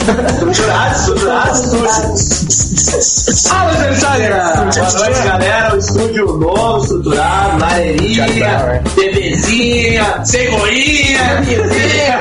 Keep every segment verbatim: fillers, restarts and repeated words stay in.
Estruturados, estruturados. Alô, Jerusalém! Boa noite, galera. O estúdio novo, estruturado, maneirinha, bebezinha, cegoinha, mizinha.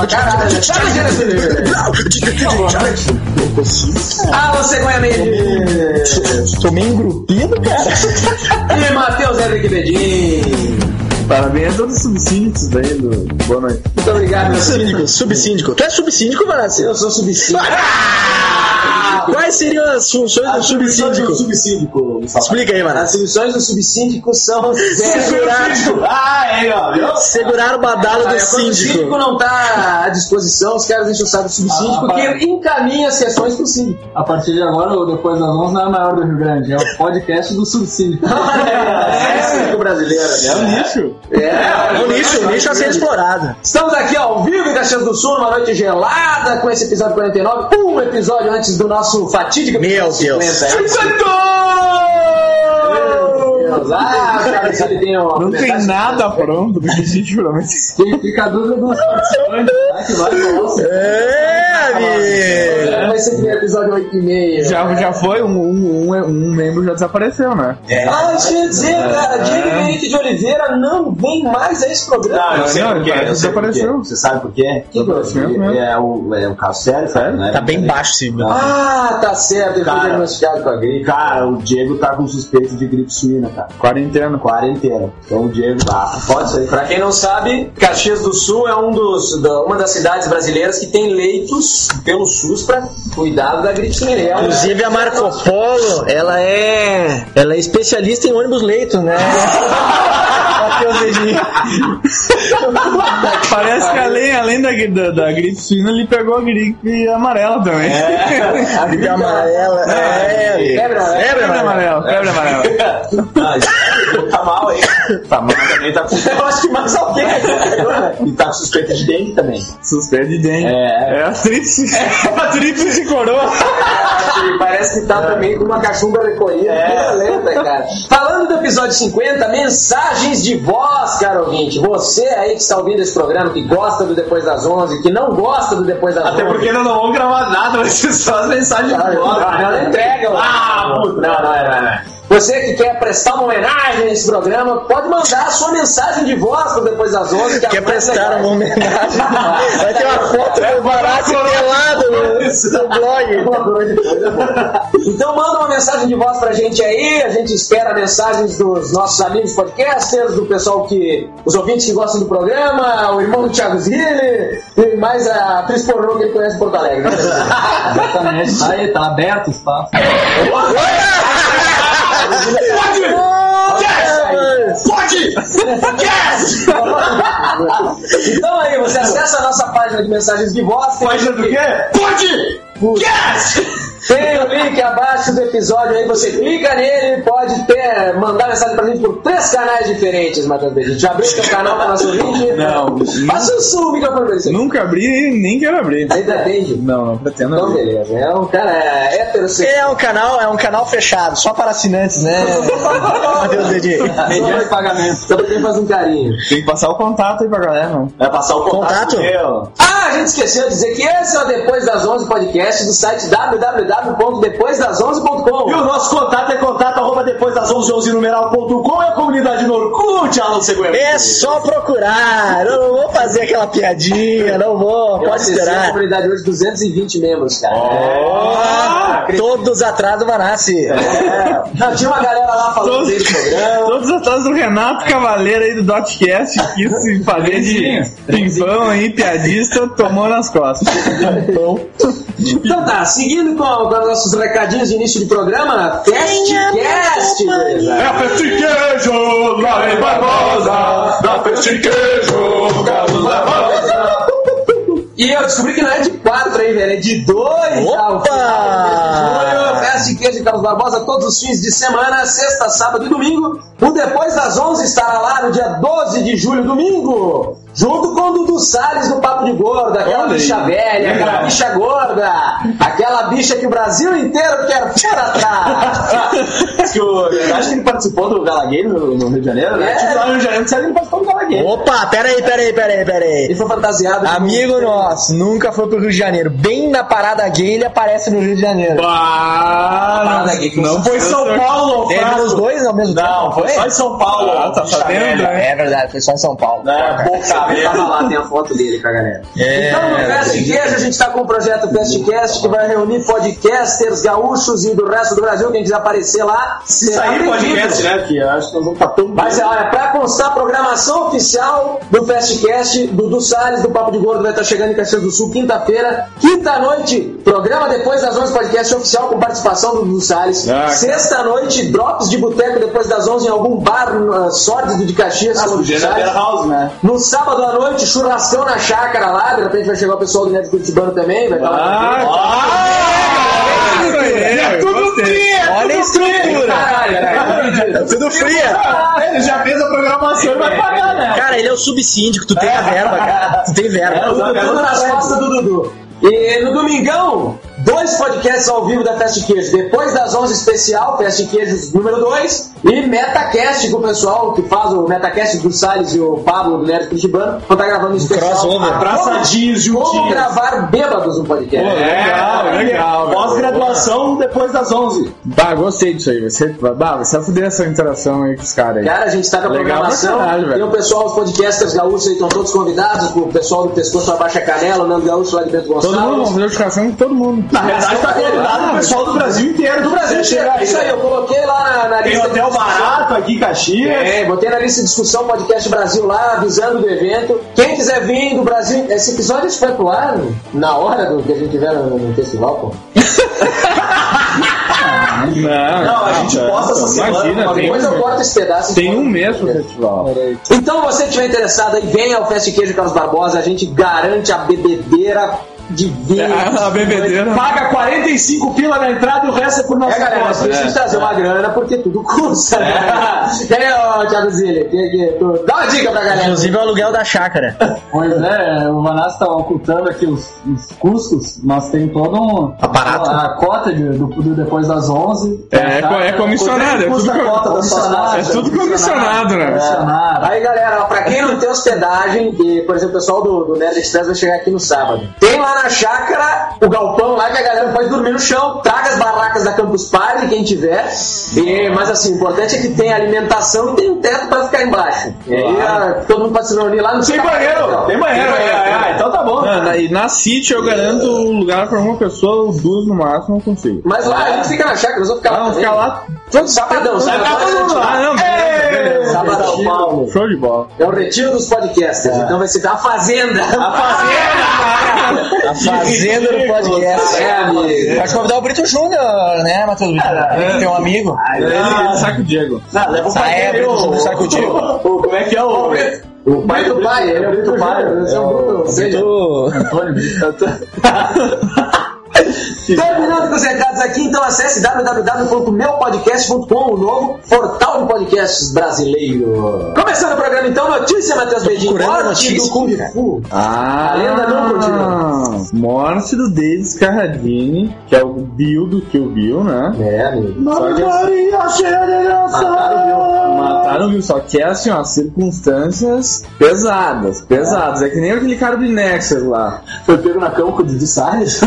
Alô, cegonha meio. Tô meio engrupido, cara. E Matheus Henrique Bedin. Parabéns a todos os subsídios daí do... Boa noite. Muito obrigado, meu Subsíndico, subsíndico. Tu é subsíndico, Vanassi? Eu sou subsíndico. Ah! Quais seriam as funções As do subsíndico? do subsíndico. Explica aí, As Vanassi. funções do subsíndico são Segurar, Ah, é, ó. segurar o badalo do Quando o síndico síndico. não tá à disposição, os caras enchem o saco do subsíndico Ah, que encaminha as sessões pro síndico. A partir de agora, o Depois das onze não é maior do Rio Grande, é o podcast do subsíndico. É, síndico brasileiro. É um nicho. É, O nicho, o nicho a ser explorado. Estamos aqui ao vivo em Caxias do Sul, numa noite gelada, com esse episódio quarenta e nove, um episódio antes do nosso fatídico Meu episódio Deus. cinquenta. Meu Deus! Ah, cara, se ele tem uma Não tem nada pronto do sítio, pelo menos. Quem fica a dúvida dos participantes, tá? Que vai falar. É, amigo. Vai ser aquele episódio oito e meia. Já, já foi, um, um, um, um membro já desapareceu, né? Ah, deixa eu dizer, cara, Diego Henrique de Oliveira não vem mais a esse programa. Não, eu sei Não, por quê. ele Eu sei por quê. desapareceu. Você sabe por quê? Que Desapareceu, É o, é o caso sério, sério, né? Tá bem baixo, sim. Ah, tá certo, ele foi Cara. diagnosticado com a gripe. Cara, o Diego tá com suspeito de gripe suína, cara. Quarentena. Quarentena. Então o Diego tá. Pode ser. Pra quem não sabe, Caxias do Sul é um dos, da- uma das cidades brasileiras que tem leitos pelo SUS pra cuidado da gripe suína. É um- Inclusive a Marco Polo, ela é, ela é especialista em ônibus leito, né? Parece que além, além da, da, da gripe suína, ele pegou a gripe amarela também. A gripe amarela, é, Febre amarela. febre Febre amarela. amarela, febre amarela. Ah, Diego tá mal aí. Tá mal também, tá com. Eu acho que mais alguém. E tá com suspeita de dengue também. Suspeita de dengue. É. É a tríplice. A tríplice coroa. Parece que tá também com uma cachumba recolhida. É. Violenta, cara. Falando do episódio cinquenta, mensagens de voz, caro ouvinte. Você aí que está ouvindo esse programa, que gosta do Depois das onze, que não gosta do Depois das Até onze. porque nós não vamos gravar nada, vai ser só as mensagens Ah, de voz. ela entrega, mano. Ah, puta. Não, não, não, não. Você que quer prestar uma homenagem nesse programa, pode mandar a sua mensagem de voz pro Depois das onze. Que é Quer a mais prestar legal. uma homenagem? Vai ter uma foto do Vanassi pelado no blog. Então manda uma mensagem de voz pra gente aí. A gente espera mensagens dos nossos amigos podcasters, do pessoal que... os ouvintes que gostam do programa, o irmão do Thiago Zilli e mais a atriz pornô que ele conhece em Porto Alegre. Né? Exatamente, tá aí, tá aberto o espaço. Pode! Yes! Então aí, você acessa a nossa página de mensagens de voz. Página do quê? Pode! Yes! Tem o link abaixo do episódio aí, você clica nele e pode ter, mandar mensagem pra gente por três canais diferentes, Matheus Bedin. Já abriu seu canal para nosso vídeo? Não. Faça o sul, o microfone pra você. Nunca abri e nem quero abrir. Ainda atende? Não, não pretendo Então, abrir. beleza. É um cara é, heterossexual. É um canal, é um canal fechado, só para assinantes, né? Matheus Bedin. Mediante pagamento. Então, quem faz um carinho. Tem que passar o contato aí pra galera, não. Vai passar o contato. Contato? meu. Ah, a gente esqueceu de dizer que esse é o Depois das onze podcast do site w w w ponto depois das onze ponto com. E o nosso contato é contato arroba depois das onze, onze numeral ponto com. É a comunidade no Orkut, Alan Segueira. É só procurar, eu não vou fazer aquela piadinha, não vou, Eu pode acessei a esperar. comunidade hoje, duzentos e vinte membros, cara. Ah, todos atrás do Vanassi. É. Não, tinha uma galera lá falando Todos- desse programa. Todos atrás do Renato Cavaleiro aí do Dotcast, que quis se fazer de pimpão aí, piadista, tomou nas costas. Então tá, seguindo com, com os nossos recadinhos de início de programa, Festcast, beleza? É a Festa de Queijo, lá em Barbosa. Da Festa de Queijo, Carlos Barbosa. E eu descobri que não é de quatro aí, velho, é de dois. Opa! Festa de Queijo de Carlos Barbosa, todos os fins de semana, sexta, sábado e domingo. O Depois das onze estará lá no dia doze de julho, domingo. Junto com o Dudu Salles do Papo de Gordo, aquela Olha bicha aí. velha, aquela Legal. bicha gorda, aquela bicha que o Brasil inteiro quer fora atrás. Que o, eu acho que ele participou do Galagueiro no, no Rio de Janeiro, né? É. Tipo, lá no Rio de Janeiro, ele participou do Galagueiro. Opa, peraí, peraí, peraí, peraí. Ele foi fantasiado. de- Amigo nosso, nunca foi pro Rio de Janeiro. Bem na parada gay, ele aparece no Rio de Janeiro. Ah, Parada gay que não foi São Paulo, Teve Fraco. os dois ao mesmo tempo, Não, foi só em São Paulo. Ah, tá bicha sabendo, velha. né? É verdade, foi só em São Paulo. É, boca Ele tava aberta. lá, tem a foto dele com a galera. É, Então, no Fast Queijo, a gente está com o projeto Fastcast, que vai reunir podcasters gaúchos e do resto do Brasil. Quem quiser aparecer lá, Se será sair bem-vindo. podcast, né? Que eu acho que nós vamos estar tão Mas olha, pra constar a programação oficial do Fastcast, Dudu Salles, do Papo de Gordo, vai estar chegando em Caxias do Sul, quinta-feira. Quinta-noite, programa depois das onze, podcast oficial com participação do Dudu Salles. Ah, Sexta-noite, drops de boteco depois das onze em algum bar uh, sórdido de Caxias. com o Dudu podia na Salles. Beira House, né? No sábado à noite, churrascão na chácara lá. De repente vai chegar o pessoal do Neto Curitibano também. Vai estar lá. Ah, isso aí, tudo fria! Olha a estrutura. Caralho, caralho. Tudo fria. Ah, ele já fez a programação e vai pagar, né? Cara, ele é o subsíndico, tu tem a verba, cara. Tu tem verba. Tudo, tudo nas costas do Dudu. E no domingão, dois podcasts ao vivo da Fast Queijo. Depois das onze especial, Fast Queijos número dois. E Metacast com o pessoal que faz o Metacast do Salles e o Pablo do Neto Curitibano. Vão estar gravando um especial. crossover. Abraçadinhos, Como juntinhos. gravar bêbados no podcast. Legal, legal. Pós-graduação depois das onze. Bah, gostei disso aí. Vai ser, bah, vai ser fuder essa interação aí com os caras aí. Cara, a gente tá com a Legal programação. pra caralho, velho. Tem o pessoal, os podcasters gaúchos aí, estão todos convidados. O pessoal do Pescoço Abaixa Canela, o Nando Gaúcho lá de Bento Gonçalves. Todo mundo, vamos fazer notificação com todo mundo. Na verdade, tá convidado o pessoal do Brasil inteiro. Do Brasil inteiro. Isso aí, eu coloquei lá na, na Tem lista. hotel de discussão. barato aqui em Caxias. É, botei na lista de discussão Podcast Brasil lá, avisando do evento. Quem quiser vir do Brasil, esse episódio vai pro ar na hora do que a gente tiver no, no festival, pô. Não, Não, a gente posta essa semana, Imagina, uma tem Depois eu um, corto esse pedaço. tem um mês pro festival. Então, você que estiver interessado aí, venha ao Fast Queijo Carlos Barbosa, a gente garante a bebedeira de vinho. A bebedeira. Paga quarenta e cinco pila na entrada e o resto é por nossa É, galera, nós conta. precisamos trazer uma grana porque tudo custa, né? E aí, ó, Thiago Zilli, que- que- tu- dá uma dica pra galera. Inclusive é o aluguel da chácara. Pois é, o Vanassi tá ocultando aqui os, os custos. Nós temos todo um Aparato. A, a cota de, do, do depois das onze. É, é, co- é comissionado, é Quanto tudo, custa a cota da sua co- é tudo comissionado, né? Comissionado. Aí, galera, ó, pra quem não tem hospedagem, e, por exemplo, o pessoal do, do Nerd Express vai chegar aqui no sábado. Tem lá na chácara o galpão lá que a galera pode dormir no chão, traga as barracas da Campus Party, quem tiver. E, mas assim, o importante é que tem alimentação e tem um teto pra ficar embaixo. E aí a- todo mundo pode se reunir lá no Tem banheiro, tem banheiro. Tem é, banheiro. é, então tá bom. Não, na, e na City eu garanto um lugar pra uma pessoa, ou duas no máximo eu consigo. Mas lá a gente fica na chácara, nós vamos ficar lá. Vamos também. ficar lá. Todo sabadão, sabadão. todo mundo lá. Ah, não, beleza, beleza. Sabadão, Paulo. Show de bola. É o retiro dos podcasters, então vai ser a fazenda. A fazenda! A fazenda do podcast. É, amigo. Pode convidar o Brito Júnior, né, Matheus Brito? Ele tem um amigo. Ele, ele saca o Diego. Não, leva o Essa pai é, dele, Brito o- Júnior, sabe contigo. o- Como é que é o... O pai do pai, ele é o Brito Pai. Esse é o Bruto, ou seja, terminando com os recados aqui, então acesse w w w ponto meu podcast ponto com, o novo portal de podcasts brasileiro. Começando o programa então, notícia, Matheus Bedinho. procurando Morte notícia, do Kung Fu. Ah, A lenda não continua. Morte do Davis Carradine, que é o Bill do Kill Bill, né? É, amigo. Só que Maria, cheia de Mataram mataram o Bill, só que é assim, ó, circunstâncias pesadas, pesadas. É que nem aquele cara do Nexus lá. Foi pego na cama com o Dudu Salles.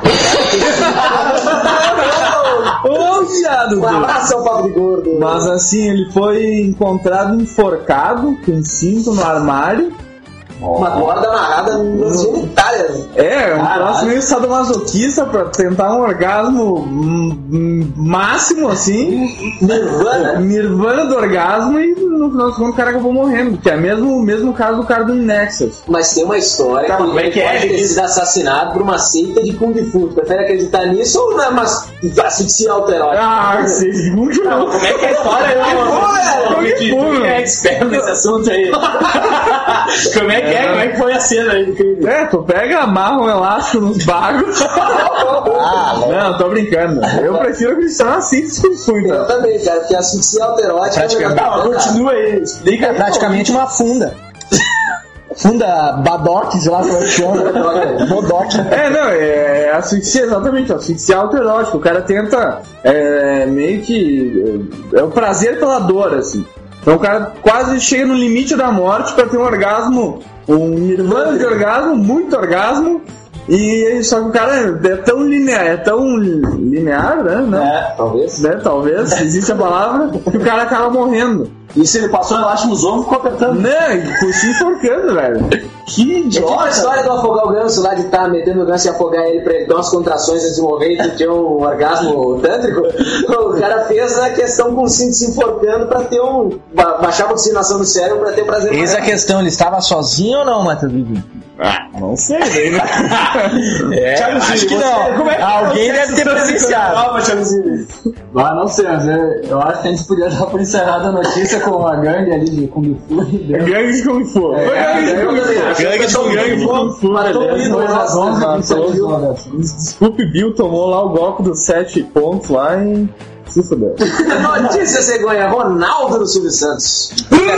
Ô, viado! Um abraço ao Papo de Gordo. Mas assim, ele foi encontrado enforcado, com cinto no armário. Uma corda amarrada nas genitálias. É, um Caralho. troço meio sadomasoquista pra tentar um orgasmo hum, hum, máximo, assim. Nirvana. Nirvana do orgasmo e no final das contas o cara acabou morrendo. Que é mesmo o mesmo caso do cara do Nexus. Mas tem uma história Tá, que mas como é ele que é? pode ter Ele- sido assassinado por uma seita de Kung Fu. Tu prefere acreditar nisso ou não? Mas asfixia autoerótica? Ah, vocês não Não, como é que é a história? Eu Kung não Fu, Tu meu. que é expert nesse assunto aí. Como é que é? Como é que foi a cena aí do crime? É, tu pega, amarra um elástico nos bagos. Não, tô brincando. Eu prefiro acreditar assim que isso Eu então. também, cara, porque asfixia autoerótica... Praticamente. é um negócio- Continua aí, explica É aí. praticamente uma funda. funda Badoc, sei lá como é que chama. Bodoc. É, não, é asfixia, exatamente, asfixia autoerótica. O cara tenta é, meio que. É o prazer pela dor, assim. Então o cara quase chega no limite da morte pra ter um orgasmo, um nirvana de orgasmo, muito orgasmo. E só que o cara é tão linear, é tão linear, né? Não, É, talvez. né? Talvez, existe a palavra, que o cara acaba morrendo. E se ele passou elástico nos ombros, ficou apertando. Não, e ficou se enforcando, velho. Que É tipo a idiota. história do afogar o ganso lá, de estar tá metendo o ganso e afogar ele pra ele dar umas contrações antes de morrer e ter um orgasmo tântrico. O cara fez a questão com o cinto se enforcando pra ter um. ba- baixar a oxigenação no cérebro pra ter prazer. Eis a maior. questão, ele estava sozinho ou não, Matheus Vivi? Ah, não sei, né? É, Thiago acho Zilli, que você- não. como é que Alguém deve ter presenciado. Prova, Thiago Zilli. Ah, não sei, mas eu, eu acho que a gente podia dar por encerrada a notícia com a gangue ali de Kung Fu. e deu- Gangue de Kung Fu. É, Gangue de Kung Fu. Gangue de Kung Gangue de Kung Fu. Matou o beleza. ídolo Dois a onze, Matou, quem saiu matou. uma dessas. Desculpe, Bill tomou lá o golpe dos sete pontos lá e se fudeu. Notícia cegonha: Ronaldo no Silvio Santos.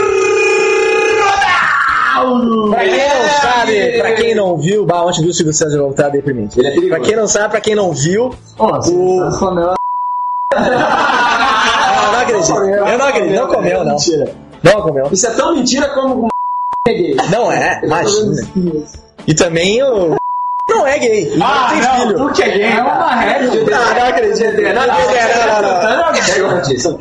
Pra quem não sabe, pra quem não viu, bah, ontem viu o Silvio Santos voltar deprimente. Ele é perigoso. Pra quem não sabe, pra quem não viu, Pô, se O- você comeu não, não acredito. Eu não acredito, não comeu, não. Mentira. Não comeu. Isso é tão mentira como é gay. Não é, imagina. E também o. Não é gay. E Ah, não tem não, filho. tu que é gay, é uma regra. Não, não acredito. Não, não, não, não, não. Chegou a notícia.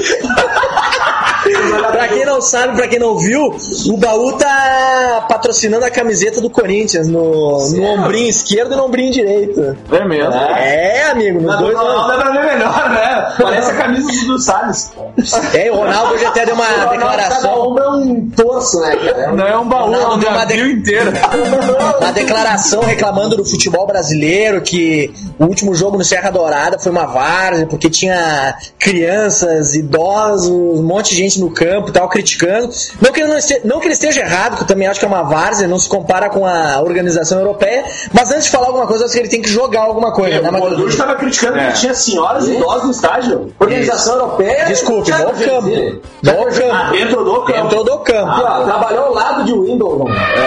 Pra quem não sabe, pra quem não viu, o Baú tá patrocinando a camiseta do Corinthians no, no ombrinho esquerdo e no ombrinho direito. É mesmo? É, amigo, nos Mas dois. o Ronaldo é pra ver melhor, né? Parece a camisa do Dudu Salles. É, o Ronaldo hoje até deu uma Cada declaração. ombro é um torso, né, cara? Não é um baú, é um Ronaldo deu uma navio inteiro. Uma declaração reclamando do futebol brasileiro, que o último jogo no Serra Dourada foi uma várzea, porque tinha crianças, idosos, um monte de gente no campo e tal, criticando. Não que, ele não, esteja, não que ele esteja errado, que eu também acho que é uma várzea, não se compara com a organização europeia, mas antes de falar alguma coisa, eu acho que ele tem que jogar alguma coisa. né, O Gorducho Matheus? estava criticando É. que tinha senhoras e idosos no estádio. Organização Europeia. Desculpe, Thiago no campo. Zilli. No Ah, campo. dentro do campo. Dentro do campo. Aqui, ó, trabalhou ao lado de Wimbledon.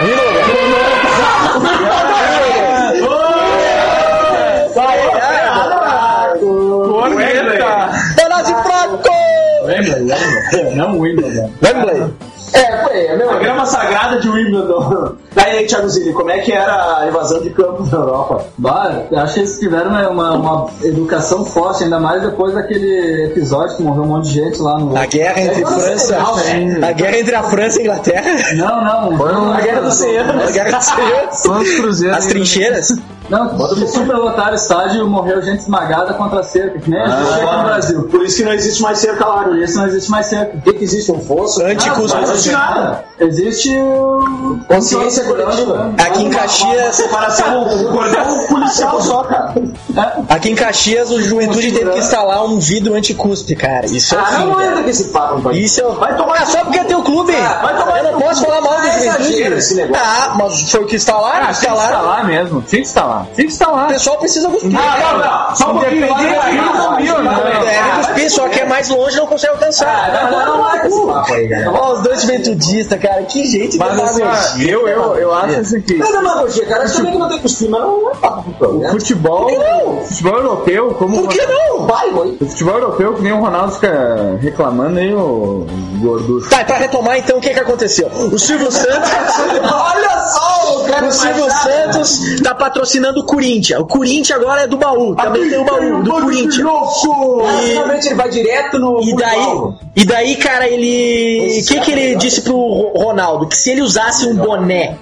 Corneta! Bonazi Franco! Lembra? Lembra? Não o Wimbledon. Wembley. É, foi, é meu. A grama sagrada de Wimbledon. Daí, Thiago Zilli, como é que era a invasão de campo na Europa? Bah, eu acho que eles tiveram uma, uma, uma educação forte, ainda mais depois daquele episódio que morreu um monte de gente lá no. A guerra entre É, França. não, A guerra entre a França e a Inglaterra. Não, não. A guerra do Senhor. A guerra do Senhor. Quantos cruzeiros? As trincheiras. Não, se superlotaram o estádio, morreu gente esmagada contra a cerca, que nem a gente chega no Brasil. Por isso que não existe mais cerca lá. Por isso não existe mais cerca. Por que, que existe um fosso? Anticuspe. Não existe nada. Existe o... Consciência coletiva. Aqui em Caxias. Separação, o cordão policial só, cara. Aqui em Caxias, o Juventude teve que instalar um vidro anticuspe, cara. Isso é o Ah, fim, não entra cara. com esse papo, pai. Isso é o... Vai tomar Ah, só porque é teu clube. vai tomar Eu não no posso cu. falar mal do Ah, exagero esse Juventude. negócio. Ah, mas foi o que instalaram? Ah, tinha que instalaram. instalar mesmo. Tinha que instalar. Tinha que O instalar. pessoal precisa cuspir. Não, não, não. Só um pouquinho. Vai, vai, vai, vai, Viu, não. vai, vai. Deve cuspir, só que é mais longe e não consegue alcançar. Não, não, não, é esse papo aí, cara. Ó, os dois juventudistas, cara. Que gente Mas assim, ó, eu, eu, eu acho assim que Não é demagogia, cara. Eu sabia que não tem cuspir, mas não é papo pro o programa. futebol, Por que não? futebol europeu, como Por que não? Vai, mãe. o futebol europeu, que nem o Ronaldo fica reclamando aí, o gorducho. Tá, e pra retomar então, o que que aconteceu? O Silvio Santos... Olha só, o cara O Silvio Santos tá patrocinando o Corinthians. O Corinthians agora é do baú. Também tem o baú do Corinthians. Ah, finalmente ele vai direto no. E daí, e daí, cara, ele. O que, que ele disse pro Ronaldo? Que se ele usasse um boné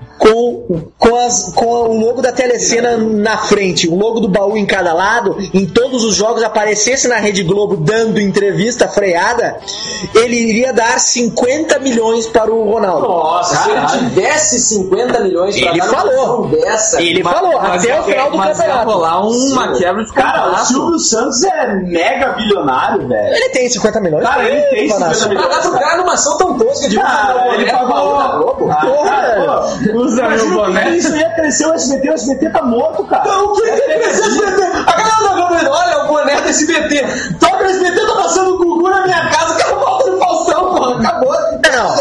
com, com, as, com o logo da Telecena na frente, o logo do baú em cada lado, em todos os jogos aparecesse na Rede Globo dando entrevista freada, ele iria dar cinquenta milhões para o Ronaldo. Nossa, se ele tivesse cinquenta milhões pra Ele dar numa falou. ação dessa. Ele falou, até o final do mas ia campeonato. rolar uma quebra de Cara, o contrato. Silvio Santos é mega bilionário, velho. Ele tem cinquenta milhões. Cara, ele tem Manasso. cinquenta Pra dar pro cara numa ação tão tosca de Cara, ele pagou. da Globo. Ah, Porra, cara, pô, Usa imagina meu o que boné. isso ia crescer o S B T, o S B T tá morto, cara. Não, o que que cresceu o S B T? A galera da Globo, olha o boné do S B T. Toca o S B T, tá passando o Gugu na minha casa, o cara volta no Faustão, porra. Acabou. Não, Situação é essa.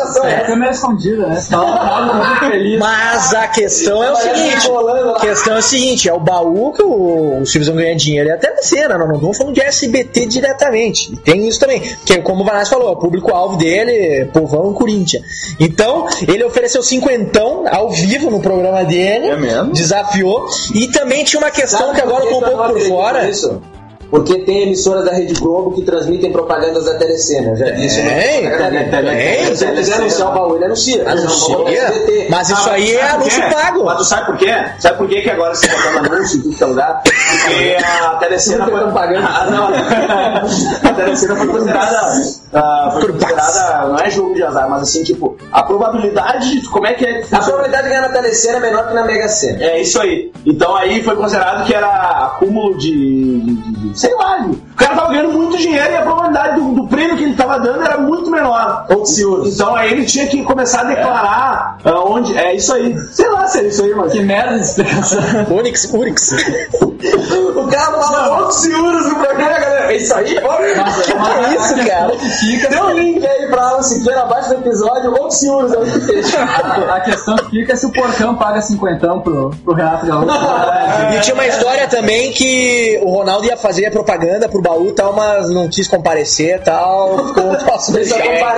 câmera escondida, né? Tava muito feliz. Mas a questão é o seguinte: a questão é o seguinte, é o baú que o, o Silvio ganha dinheiro. É até na cena, não, não estamos falando de S B T diretamente. E tem isso também. Que, como o Vanassi falou, o público-alvo dele, povão Corinthians. Então, ele ofereceu cinquentão ao vivo no programa dele. É mesmo? Desafiou. E também tinha uma questão Sabe que agora eu tô um pouco por fora. Isso? Porque tem emissoras da Rede Globo que transmitem propagandas da Telecena. Já disse. Tem, tem. Se ele quiser anunciar o baú, ele anuncia. Anuncia. Mas isso aí é anúncio pago. Mas tu sabe por quê? Sabe por quê que agora você tá dando anúncio em tudo que é lugar? Porque a Telecena foi propaganda. Ah, não. A Telecena foi considerada. Uh, foi considerada. Não é jogo de azar, mas assim, tipo, a probabilidade de. Como é que é? A probabilidade de ganhar na Telecena é menor que na Mega Sena. É isso aí. Então aí foi considerado que era acúmulo de. de, de sei lá, o cara tava ganhando muito dinheiro e a probabilidade do, do prêmio que ele tava dando era muito menor. Então aí ele tinha que começar a declarar é. uh, onde. É isso aí. Sei lá se é isso aí, mas. Que merda de explicação. Unix, Unix. O cara fala Oxiurus no programa, galera. É isso aí, pô. Que isso, cara? Fica... Tem um link aí pra Alan Siqueira abaixo do episódio. Oxiurus é o que fez. A, a questão que fica é se o Porcão paga cinquentão pro, pro Renato Gaúcho. É. E tinha uma história também que o Ronaldo ia fazer a propaganda pro baú e tal, mas não quis comparecer e tal. Ficou posso deixar.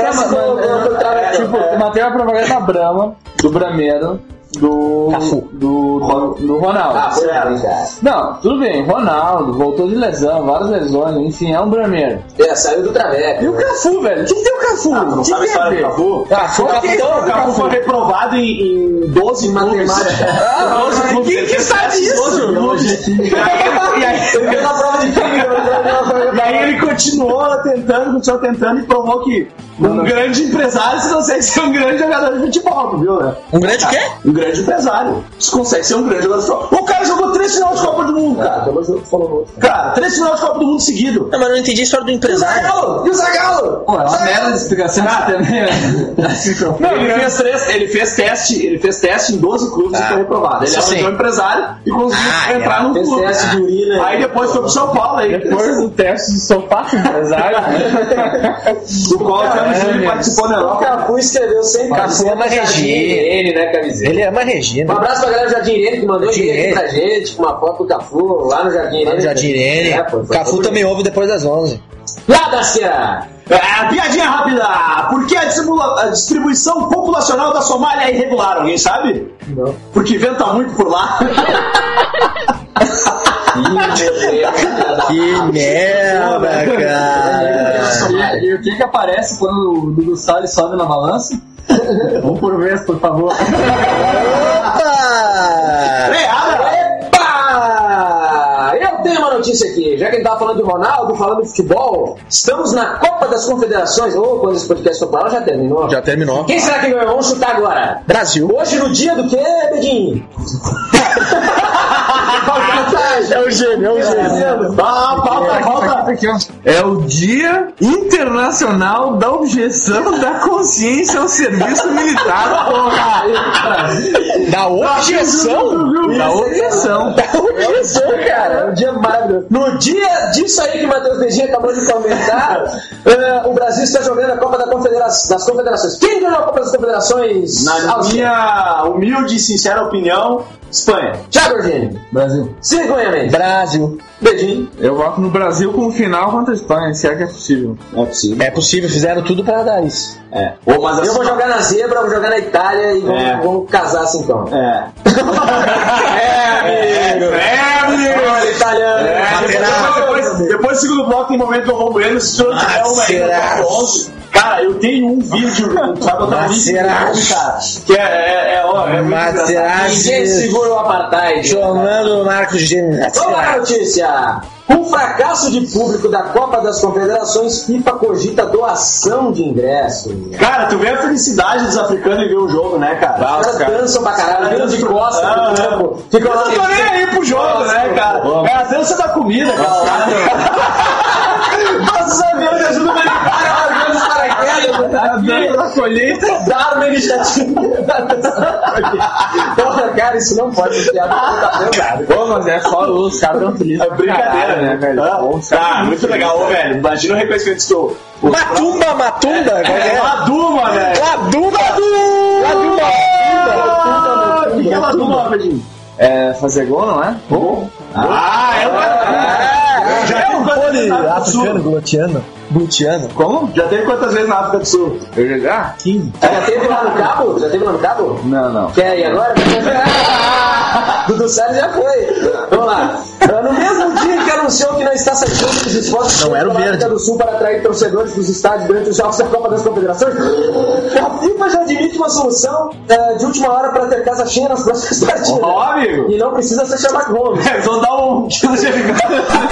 Tipo, matei a propaganda da Brahma, do Brameiro. Do, Cafu. do, do, do Ronaldo. Ah, foi cara. Não, tudo bem, Ronaldo, voltou de lesão, várias lesões, enfim, é um brameiro. É, saiu do Traveco. E o Cafu, velho? O que, que tem o Cafu? Ah, não que sabe a história do Cafu? Ah, foi o capitão, o Cafu foi reprovado em, em doze matemática. Ah, doze clubes. Quem que sabe isso? E aí, ele fez a prova de química. E aí ele continuou tentando, continuou tentando e provou que um grande empresário você consegue ser um grande jogador de futebol, viu, né? Um grande quê? Um grande empresário. Você consegue ser um grande jogador de futebol. O cara jogou três finais de Copa do Mundo, cara. Cara, três finais de Copa do Mundo seguido. Não, mas eu não entendi a história do empresário. E o Zagallo? Pô, é uma merda de explicação que você também. Não, ele fez três, ele fez teste, ele fez teste em doze clubes e foi reprovado. Ele era um empresário e conseguiu Ah, entrar é. no Fez clube. teste de urina. Aí depois foi pro São Paulo aí. Depois do teste de sofá com empresário. Do qual o Thiago Gil participou na O Europa. Cafu escreveu sempre. Cafu ama Regina. Ele, né, camiseta? Ele ama Regina. Um abraço pra galera do Jardim Irene que mandou Jardim dinheiro aqui Irene. pra gente, com uma foto do Cafu lá no Jardim Irene. Lá no Jardim Irene. É, pô, foi Cafu tudo também ouve depois das onze. Lá, Dasqueira! É, piadinha rápida. Por que a, distribu- a distribuição populacional da Somália é irregular? Alguém sabe? Não. Porque venta muito por lá. Que merda, cara. E, e o que que aparece quando o Dudu Salles sobe na balança? Vamos por vez, por favor. Opa! Epa! Eu tenho uma notícia aqui. Já que a gente tava falando de Ronaldo, falando de futebol, estamos na Copa das Confederações. Ou quando esse podcast for pra lá, já terminou. Já terminou. Quem será que ganhou? Vamos chutar agora. Brasil. Hoje no dia do quê, Bedinho? É o gênio, é o gênio. Ah, falta, falta. É o Dia Internacional da Objeção da Consciência ao Serviço Militar, porra! Da objeção? Da objeção. Da objeção, É cara. um dia maravilhoso. No dia disso aí que o Matheus Bedinho acabou de comentar, uh, o Brasil está jogando a Copa da Confedera- das Confederações. Quem ganhou a Copa das Confederações? Na Alceu? minha humilde e sincera opinião, Espanha. Thiago Eugênio. Brasil. Cinco Mendes. Brasil. Bedinho. Eu voto no Brasil com o final contra a Espanha, se é que é possível. Não é possível. É possível, fizeram tudo pra dar isso. É. Ou, mas Eu assim, vou jogar na zebra, vou jogar na Itália e vamos, É. vamos casar assim então. É. É, amigo. É, amigo. Olha, italiano. É, depois, depois, depois do segundo bloco tem momento que eu vou bueno, se o senhor tiver uma aí será? no top onze. Cara, eu tenho um vídeo, sabe, eu tava Mas link será? no YouTube, cara, que é, é, é, ó, é muito Mas engraçado. será? Ninguém segura o apartheid. Chamando o Marcos Gênio. Vamos lá, notícia. Com o fracasso de público da Copa das Confederações, FIFA cogita doação de ingressos. Cara, tu vê a felicidade dos africanos em ver o jogo, né, cara? Os caras dançam pra caralho, viram de costas Ah, pro campo. Ficam lá Eu não tô nem aí pro jogo, né, cara? É a dança da comida, cara. Nossos amigos de ajuda humanitária largando os paraquedas. Dando na colheita. Dar uma iniciativa. Porra, cara, isso não pode ser piada. Pô, mas é só os caras tão felizes. É brincadeira, né, velho? Ah, muito legal, ô, velho. Imagina o reconhecimento que eu. Matumba, Matunda. É Laduma, velho. Laduma, Laduma. O que é Laduma, Pedrinho? É fazer gol, não é? Gol? Ah, é o. Já teve quantas vezes na África do Sul? glutiano. Glutiano. Como? Já teve quantas vezes na África do Sul? Eu já já? quinze. Já teve lá no Cabo? Já teve lá no Cabo? Não, não. Quer ir agora? Dudu Salles já foi. Vamos lá. No mesmo dia que anunciou que não está satisfeito dos esforços Não era o da África verde. do Sul para atrair torcedores dos estádios durante os Jogos da Copa das Confederações, a FIFA já admite uma solução uh, de última hora para ter casa cheia nas próximas partidas. Ó, amigo. E não precisa ser Sherlock Holmes. Eles vão dar um quilo de alimento.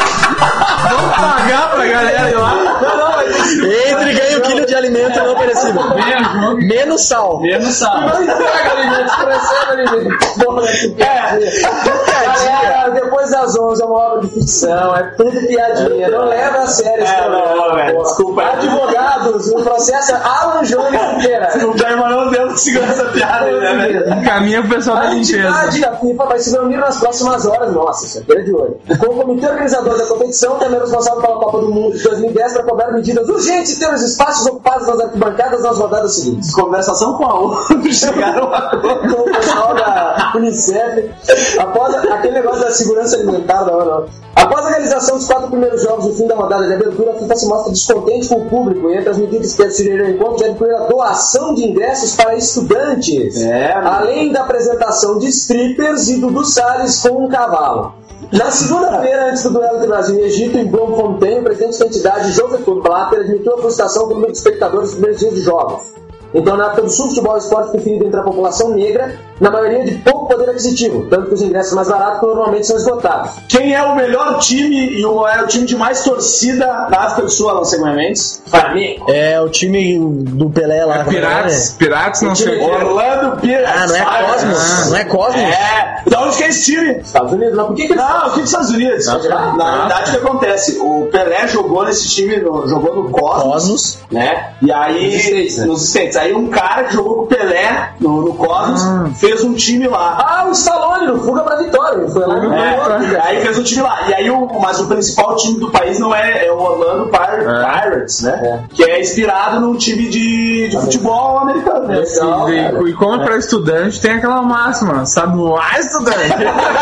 Vamos pagar pra galera ir lá. Não, não, mas... Entre e ganha um quilo de alimento não perecível. Menos sal. Menos sal. Não entrega alimento, recebe alimento. Porra, que piadinha. Galera, depois das onze é uma obra de ficção, é tudo piadinha. Não leva a sério esse É, programa. não, velho, Porra. desculpa. Advogados, o processo é Alan Júnior Siqueira. O Jair não deu segura essa piada aí, né, velho? Encaminha pro pessoal A da limpeza. entidade, a FIFA, vai se reunir nas próximas horas. Nossa, isso aqui é de olho. Com o comitê organizador da competição, também responsável pela Copa do Mundo de dois mil e dez, para cobrar medidas urgentes e ter os espaços ocupados nas arquibancadas nas rodadas seguintes. Conversação com a ONU, chegaram a Com o pessoal da Unicef, após aquele negócio da segurança alimentar da ONU. Após a realização dos quatro primeiros jogos do fim da rodada de abertura, a FIFA se mostra descontente com o público e entre as medidas que sugeriram ao encontro já incluir a doação de ingressos para estudantes, É, além da apresentação de strippers e Dudu Salles com um cavalo. Na segunda-feira, antes do duelo entre Brasil e Egito, em Bloemfontein, o presidente da entidade, Joseph Blatter, admitiu a frustração com o número de espectadores nos primeiros dias de jogos. Então, na África do Sul, o futebol é o esporte preferido entre a população negra, na maioria de pouco poder aquisitivo, tanto que os ingressos mais baratos normalmente são esgotados. Quem é o melhor time e o, é o time de mais torcida na África do Sul, Alan Segura Mendes? Flamengo. É o time do Pelé lá. como é que Piratas, Piratas não sei o quê. Orlando Pirates. Ah, não é Cosmos? Não é Cosmos? É. Da onde que é esse time? Estados Unidos, não. Por que que eles... Não, aqui dos Estados Unidos. Não, Na não. verdade, o que acontece? O Pelé jogou nesse time, no- jogou no Cosmos, Cosmos. né? E aí, Nos States, né? nos States. Aí um cara que jogou com o Pelé no, no Cosmos fez um time lá. Ah, o Stallone, no Fuga pra Vitória. Ele foi lá e ganhou. É, aí fez um time lá. E aí o, mas o principal time do país não é, é o Orlando Pir- Pirates, né? Que é inspirado num time de, de futebol americano, né? Legal, E, cara. e como é pra estudante, tem aquela máxima, sabe voar, estudante?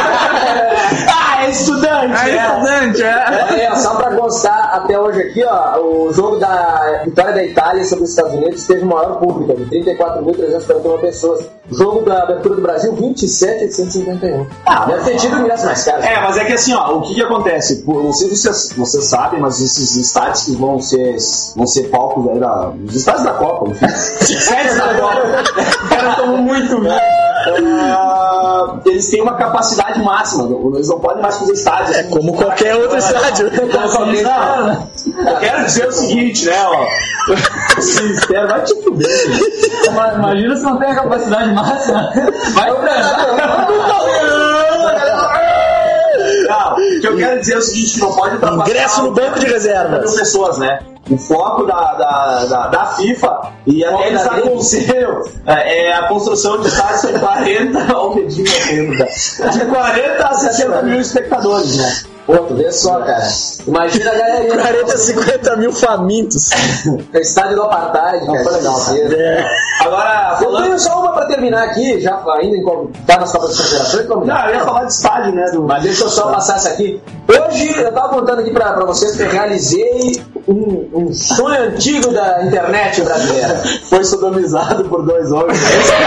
Ah, é estudante! É é. estudante, é. É, só pra constar, até hoje aqui, ó, o jogo da vitória da Itália sobre os Estados Unidos teve o maior público, de trinta e quatro mil trezentas e quarenta e uma pessoas. O jogo da abertura do Brasil, vinte e sete mil oitocentos e cinquenta e um. Ah, deve ter tido ingressos mais caros. É, mas é que assim, ó, o que que acontece? Por- Não sei se vocês, vocês sabem, mas esses estádios que vão ser, vão ser palcos aí da, os estádios da Copa, enfim. Sedes da Copa. Os caras estão muito velhos. Ah, eles têm uma capacidade máxima, não- eles não podem mais fazer estádios. É como qualquer outro estádio. Não, eu quero dizer o seguinte, né, ó. Sincero, vai te fuder. Imagina se não tem a capacidade máxima. Vai Não, o que eu quero dizer é o seguinte, não pode ultrapassar Ingresso no banco de reservas. mil pessoas, né? O foco da, da, da, da FIFA, e até eles aconselham, é, é a construção de estádios de quarenta, olha o medinho ainda, de quarenta a sessenta mil espectadores, né? Pô, tu vê só, cara. Imagina a galerinha. quarenta, cinquenta mil famintos. É estádio do Apartheid, cara. foi legal, isso é. É. Agora, Eu falando... tenho só uma pra terminar aqui, já ainda em como tá nas Copas das Confederações, como Não, eu ia falar de estádio, né? Do... Mas deixa eu só passar essa aqui. Hoje, eu tava contando aqui pra, pra vocês que eu realizei um, um sonho antigo da internet brasileira. Foi sodomizado por dois homens.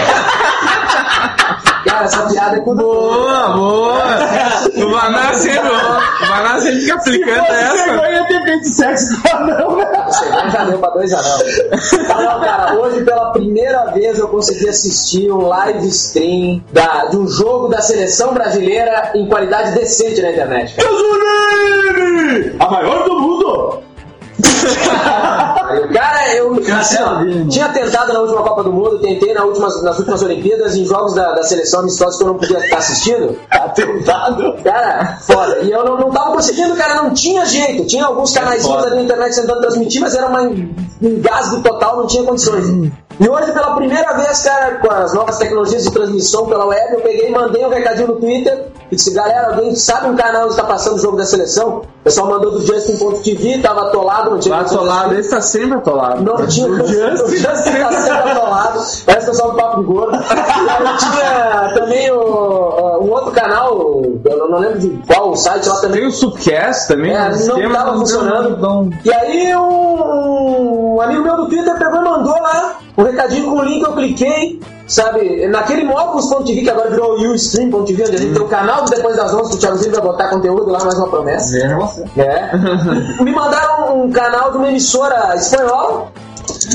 Cara, essa piada é tudo... Boa, boa. O Vaná sempre, o Vaná sempre fica aplicando essa. Eu ia ter feito sexo com a não, né? Você já deu pra dois anão. Não, cara, hoje pela primeira vez eu consegui assistir um live stream da, de um jogo da seleção brasileira em qualidade decente na internet. Cara. Deus o livre! A maior do mundo! O cara É, eu assim, ó, tinha tentado na última Copa do Mundo, tentei na últimas, nas últimas Olimpíadas, em jogos da, da seleção amistosa que eu não podia estar assistindo. Tentado. Cara, foda. E eu não, não tava conseguindo, cara, não tinha jeito. Tinha alguns canaizinhos ali na internet tentando transmitir, mas era uma engasgo total, não tinha condições. E hoje, pela primeira vez, cara, com as novas tecnologias de transmissão pela web, eu peguei e mandei um recadinho no Twitter e disse, galera, alguém sabe um canal que está passando o jogo da seleção? O pessoal mandou do Justin ponto T V, tava atolado, não tinha... Tá atolado, ele tá sempre atolado. Não tinha... O Justin, o Justin tá sempre atolado, parece o pessoal do Papo de Gordo. E aí tinha também o, um outro canal, eu não lembro de qual site lá também. Tem o Subcast também, é, não tava funcionando. Não... E aí um, um amigo meu do Twitter pegou e mandou lá um recadinho com o link, eu cliquei, sabe, naquele Móculos ponto T V que agora virou o Ustream ponto T V, onde a gente tem o canal do Depois das onze, que o Thiago Zilli vai botar conteúdo lá, mais uma promessa. É, você. É. Me mandaram um canal de uma emissora espanhola e...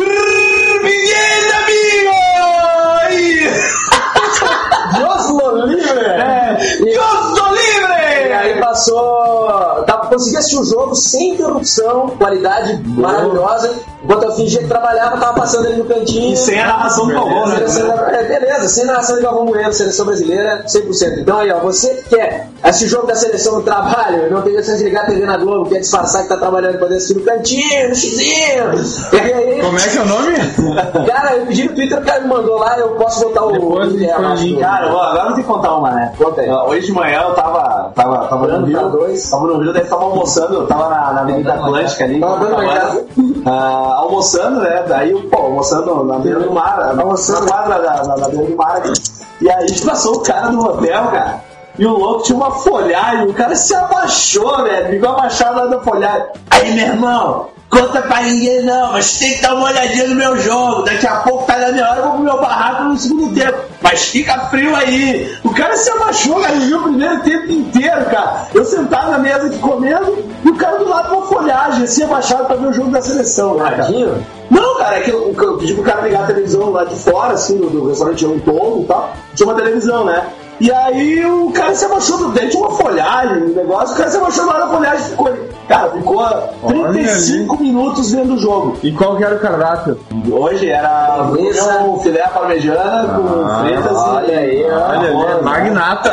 Miguel, amigo! Dios lo libre! É. Dios lo libre! E aí passou... Tá, consegui assistir o jogo sem interrupção, qualidade Boa. maravilhosa. Enquanto eu fingia que trabalhava, tava passando ali no cantinho. E sem a narração do Galvão, né? É, beleza, sem narração de Galvão Bueno, seleção brasileira, cem por cento. Então aí, ó, você que quer assistir jogo da seleção no trabalho, não tem chance de ligar a T V na Globo, quer disfarçar que tá trabalhando, poder assistir no cantinho, no xizinho. E aí, como é que é o nome? Cara, eu pedi no Twitter, o cara me mandou lá, eu posso botar o... Depois o é, cara, ó, agora eu vou te contar uma, né? Conta aí. Hoje de manhã eu tava, tava, tava no Rio, dois. tava no Rio, daí tava almoçando, eu tava na, na Avenida Atlântica ali, tava dando uh, almoçando, né? Daí, pô, almoçando na beira do mar, almoçando na quadra da, na, na beira do mar aqui. E aí passou o cara do hotel, cara. E o louco tinha uma folhagem, o cara se abaixou, velho. Ficou abaixado lá da folhagem. Aí, meu irmão, conta pra ninguém não, mas tem que dar uma olhadinha no meu jogo. Daqui a pouco tá na minha hora, eu vou pro meu barraco no segundo tempo. Mas fica frio aí. O cara se abaixou, cara, ele viu o primeiro tempo inteiro, cara. Eu sentado na mesa aqui comendo e o cara do lado com uma folhagem, assim, abaixado pra ver o jogo da seleção, né, cara? Não, cara, é que eu, eu pedi pro cara ligar a televisão lá de fora, assim, do, do restaurante, tinha um tom e tal. Tinha uma televisão, né? E aí o cara se abaixou do dente, uma folhagem, um negócio, o cara se abaixou lá na folhagem e ficou. Cara, ficou trinta e cinco minutos vendo o jogo. E qual que era o cardápio? Hoje era um filé parmegiana com fritas e. Olha aí, olha ali, magnata.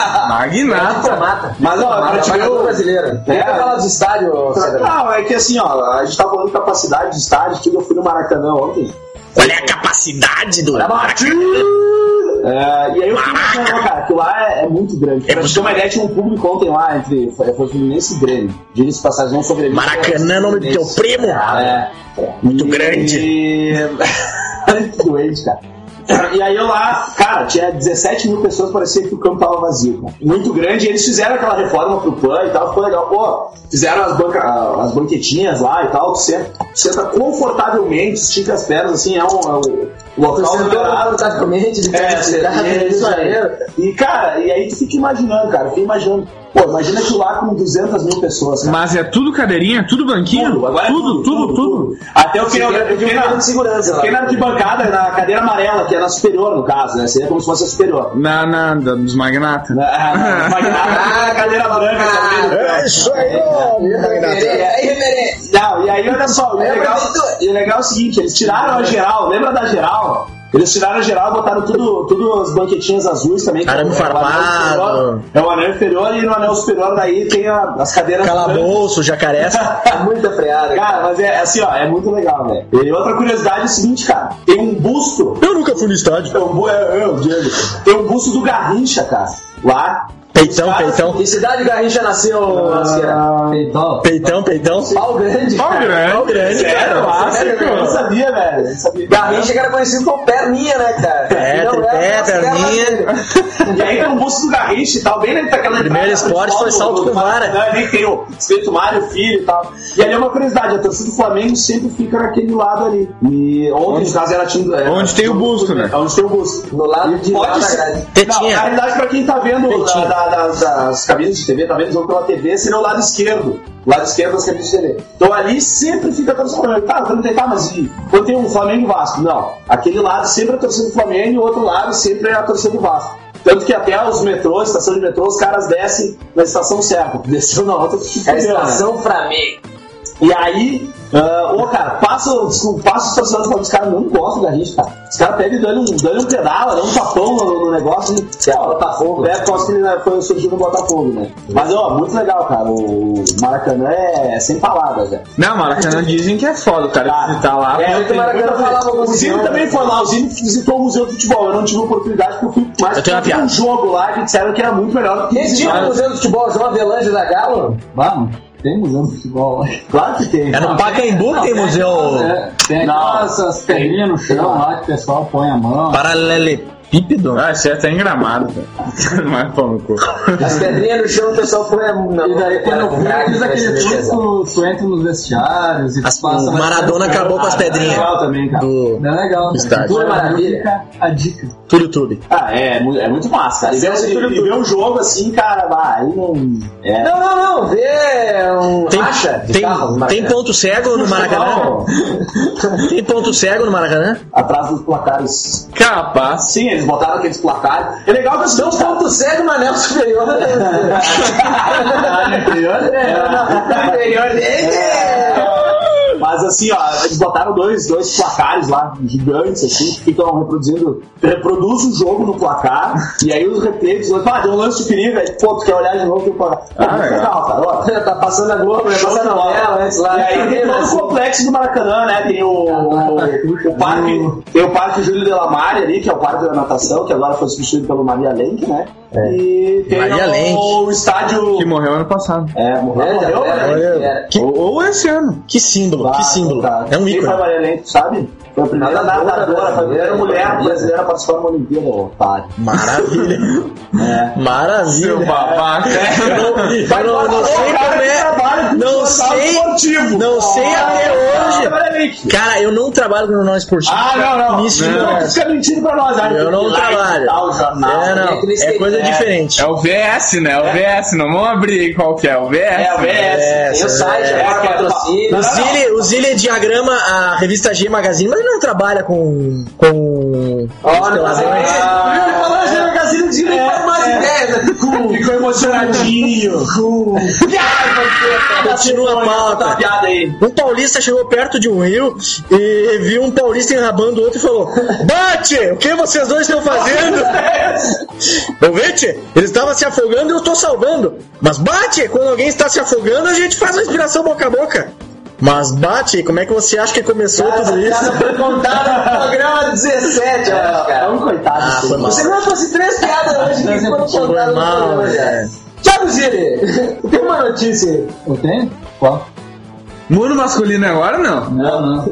Magnata. Mas ó, pra te ver o brasileiro. Tem que falar dos estádios, não, é que assim, ó, a gente tá falando de capacidade de estádio, que eu fui no Maracanã ontem. Olha a capacidade do Maracanã. É, e aí eu fiquei pensando, cara, que lá é, é muito grande. É pra te ter uma ideia, tinha um público ontem lá entre foi, foi Fluminense e Grêmio. Diga-se passagem, não sobre Maracanã, nome do teu primo? É, é. Muito e... grande. Muito doente, cara. E aí eu lá, cara, tinha dezessete mil pessoas, parecia que o campo tava vazio, cara. Muito grande, e eles fizeram aquela reforma pro P A N e tal, ficou legal. Pô, fizeram as, banca, as banquetinhas lá e tal, tu senta, tu senta confortavelmente, estica as pernas, assim, é um, é um local liberado. Confortavelmente, de é, é, isso aí. E, cara, e aí tu fica imaginando, cara, fica imaginando. Pô, imagina aquilo lá com duzentas mil pessoas, cara. Mas é tudo cadeirinha? Tudo banquinho? Tudo, agora tudo, é tudo, tudo, tudo, tudo, tudo. Até eu fiquei, eu, eu, eu fiquei na de segurança fiquei na arquibancada, na cadeira amarela, que é na superior, no caso, né? Seria como se fosse a superior. Na, na, da, dos magnatas. Na, na, na cadeira branca também. É isso aí, ó. Não, e aí, olha só, o legal, e o legal é o seguinte, eles tiraram a geral, lembra da geral? Eles tiraram a geral, botaram tudo, tudo as banquetinhas azuis também. Arame farpado. É o anel inferior e no anel superior daí tem a, as cadeiras. Calabouço, jacaré. É muita freada. Cara, mas é assim, ó, é muito legal, velho. E outra curiosidade é o seguinte, cara. Tem um busto. Eu nunca fui no estádio. É um, é, é, o Diego. Tem um busto do Garrincha, cara. Lá. Peitão, peitão. Que cidade Garrincha nasceu? Ah, peitão. Peitão, peitão. Pau grande. Pau grande. Pau grande, cara. Clássico. Eu não sabia, velho. Não sabia. Garrincha que era conhecido como perninha, né, cara? É, tripé, perninha. E aí tem um busto do Garrincha e tal, bem ali daquela. Primeiro esporte foi salto com vara. Ali tem o escrito Mário Filho e tal. E ali é uma curiosidade, a torcida do Flamengo sempre fica naquele lado ali. E ontem, no caso, era time. Onde tem o busto, né? Onde tem o busto. No lado de pode ser. Não, na realidade, pra quem tá vendo das cabines de T V, tá vendo o jogo pela T V, seria o lado esquerdo. O lado esquerdo das cabines de T V. Então ali sempre fica a torcida do Flamengo. Tá, vamos tentar, mas e quando tem um Flamengo e Vasco? Não. Aquele lado sempre é a torcida do Flamengo e o outro lado sempre é a torcida do Vasco. Tanto que até os metrôs, estação de metrô, os caras descem na estação certa. Desceu na outra. É a estação Flamengo. E aí, uh, ô cara, passa, passa os torcedores falando, os caras não gostam da gente, cara. Os caras pegam e dão um, dão um pedal, dão um tapão no, no negócio e é, Botafogo. É, por causa que ele foi surgiu no Botafogo, né? Mas, ó, muito legal, cara. O Maracanã é sem palavras, né? Não, Maracanã dizem que é foda, o cara Cara, visitar lá. é, eu Maracanã falava com o Zino também foi lá, o Zino visitou o Museu do Futebol. Eu não tive oportunidade porque eu fui mais pra um jogo lá que disseram que era muito melhor do que quem tinha o Museu do Futebol? João Avelange da Galo? Vamos. Tem museu de futebol lá. Claro que tem. É no Pacaembu que tem museu. É, tem aquelas essas pedrinhas no chão lá que o pessoal põe a mão. Paralelepípedo? Ah, isso é até em Gramado, velho. Não é pão no cu. As pedrinhas no chão o pessoal põe a mão. E daí quando fiz aquele truco, tu entra nos vestiários e As- passa. o Maradona acabou com as pedrinhas. É legal também, cara. Do É legal. estádio. Tudo é maravilha. Fica a dica. Túlio Tube. Ah, é, mu- é muito massa, cara. E ver, e, e ver o jogo assim, cara, vai, aí não. É. Não, não, não. Vê um Tem, racha de tem, carro no tem Maracanã. ponto cego no Maracanã? Tem ponto cego no Maracanã? Atrás dos placares. Capaz. Sim, eles botaram aqueles placares. É legal que assim, Não, ponto cego no anel superior. Superior dele. Mas assim, ó, eles botaram dois, dois placares lá, gigantes, assim, que ficam reproduzindo, reproduz o jogo no placar, e aí os replays, ah, deu um lance de perigo, aí, pô, tu quer olhar de novo, tem o placar. Pô, Ah, muito legal. legal, cara, ó. Tá passando a Globo, né? Show Passando de a bola. novela antes lá. E aí tem todo o complexo do Maracanã, né? Tem o, o, o parque, tem o Parque Júlio de la Maria ali, que é o parque da natação, que agora foi substituído pelo Maria Lenk, né? E tem Maria o, Lenk. o estádio. Que morreu ano passado. É, morreu, É, morreu, é, né? é. Que, Ou, ou esse ano. que símbolo, que símbolo. Tá. É um Quem foi a ícone. Maria Lenk, tu sabe? Foi a primeira Nadadora nadadora, foi a primeira brasileira, mulher né? brasileira a participar de uma Olimpíada, otário. Maravilha. É. Maravilha. Seu babaca. Eu não, eu não, não sei como é. Não sei. Não sei até hoje. Cara, eu não trabalho com jornal esportivo. Ah, não, não. Início de Não, conversa. fica mentindo pra nós. ah, Eu não tem like, trabalho. tal, jornal. É, não. É coisa diferente. É o V S, né? É o V S. Não vamos abrir aí qual que é. O V S. É, o V S. É, Tem o site, é, agora que é- patrocínio. O Zilli, o Zilli diagrama a revista G Magazine, mas ele não trabalha com. com. Ó, não, consteladores. ah, falando de magazine, o Zilli É, faz mais é. ideias. né? Com- Ficou emocionadinho. Continua a pauta. Tá uma piada aí. Um paulista chegou perto de um rio e viu um paulista enrabando o outro e falou: Bate! O que vocês dois estão fazendo? Ouvinte, ele estava se afogando e eu estou salvando. Mas bate! Quando alguém está se afogando, a gente faz a respiração boca a boca. Mas bate, como é que você acha que começou Essa tudo isso? piada foi contada no programa dezessete, eu acho, cara. Então, coitado. Ah, foi mal. Você não fosse três piadas hoje que foram Foi contadas no mal, programa, é. cara. Thiago Zilli, tem uma notícia aí. Eu tenho? Qual? Mundo masculino agora não? Não, não.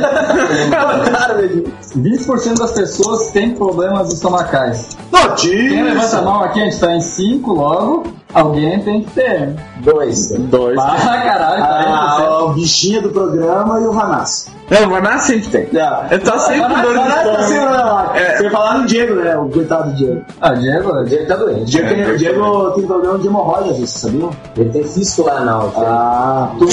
Cara, meu vinte por cento das pessoas têm problemas estomacais. Quem levanta a Notícia. mão aqui, a gente tá em cinco, logo alguém tem que ter. Dois. Dois. Ah, caralho, Ah, o bichinho do programa e o Ranás. Não, o Maná sempre tem. Eu tô sempre com dor de estômago. É. Você ia falar no Diego, né? O coitado do Diego. Ah, Diego, O Diego tá doente. O Diego, tem, o Diego tem problema de hemorroida, vocês sabiam? Ele tem fístula anal. cara. Ah, tu.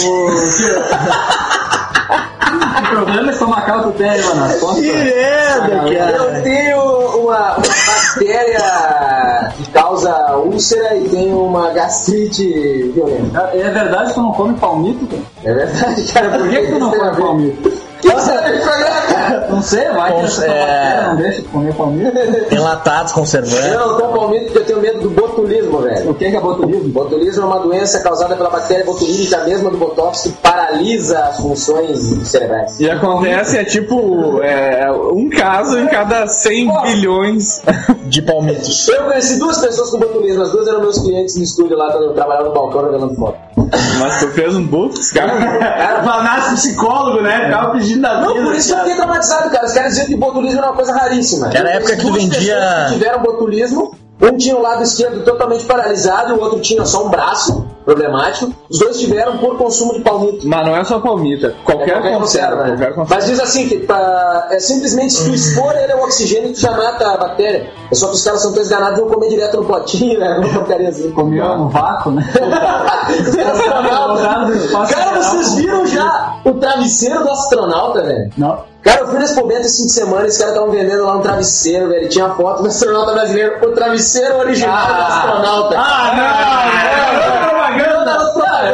que problema estomacal tu tem aí, mano? Conta. Que merda, Eu cara. tenho uma, uma bactéria que causa úlcera e tenho uma gastrite violenta. É verdade que tu não come palmito, cara? É verdade, cara. Por que, que tu não come palmito? O que você tem que fazer, cara? Não sei, vai que Com- essa é. bactéria não deixa de comer palmito. Enlatados, conservantes. Eu não tomo palmito porque eu tenho medo do botulismo, velho. O que que é botulismo? Botulismo é uma doença causada pela bactéria botulínica, mesma do botox, que paralisa as funções cerebrais. E acontece, é tipo, é, um caso em cada cem bilhões. De palmitos. Eu conheci duas pessoas com botulismo, as duas eram meus clientes no estúdio lá quando eu trabalhava no balcão revelando foto. Mas tu fez um botox, cara? Cara, Ranás psicólogo, né? Ficava pedindo da vida. Não, por isso que eu fiquei traumatizado, cara. Os caras diziam que botulismo era uma coisa raríssima. Era a Eu época que conheci tu duas vendia- pessoas que tiveram botulismo, um tinha o lado esquerdo totalmente paralisado e o outro tinha só um braço problemático. Os dois tiveram por consumo de palmito. Mas não é só palmita. Qualquer, É conserva. né? Qualquer conserva. Mas diz assim, que pra, é simplesmente se tu expor ele ao oxigênio, tu já mata a bactéria. É só que os caras são tão esganados e vão comer direto no potinho, né? Uma porcaria assim. Comeu no vácuo, né? Os astronautas. Cara, vocês viram já o travesseiro do astronauta, velho? Não. Cara, eu fui nesse Pobento esse fim de semana e os caras estavam vendendo lá um travesseiro, velho. Tinha a foto do astronauta brasileiro, o travesseiro original do astronauta. Ah, não! É, propaganda! Não,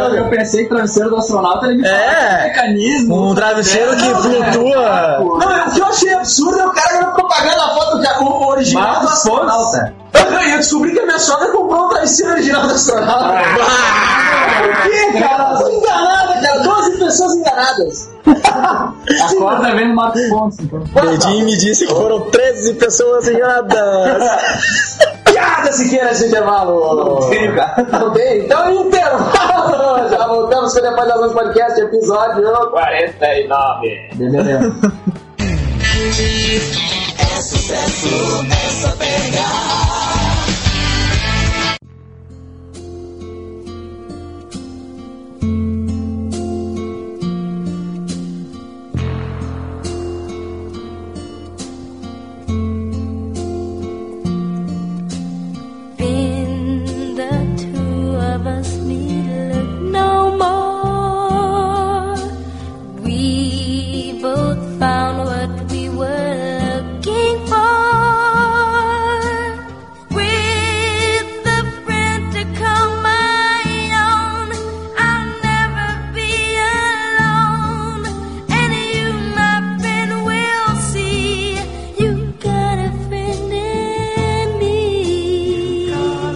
eu, eu pensei que o travesseiro do astronauta ele me É. falava um mecanismo. Um travesseiro que flutua. Não, o que eu achei absurdo é o cara que ficou pagando a foto do o original do Marcos astronauta. Eu descobri que a minha sogra comprou um travesseiro original do astronauta. Por quê, cara? Tô enganada, cara. doze pessoas enganadas. Acorda vendo Marcos Pontes, então. Bedinho me disse que foram treze pessoas enganadas. Piada se queira esse intervalo. Não tem, cara. Não tem? Então, intervalo. Já voltamos com depois das podcast, episódio quarenta e nove. Beleza. É sucesso, é só pegar. Been the two of us need look no more. We both found what we were looking for. With a friend to call my own, I'll never be alone. And you, my friend, will see you got a friend in me.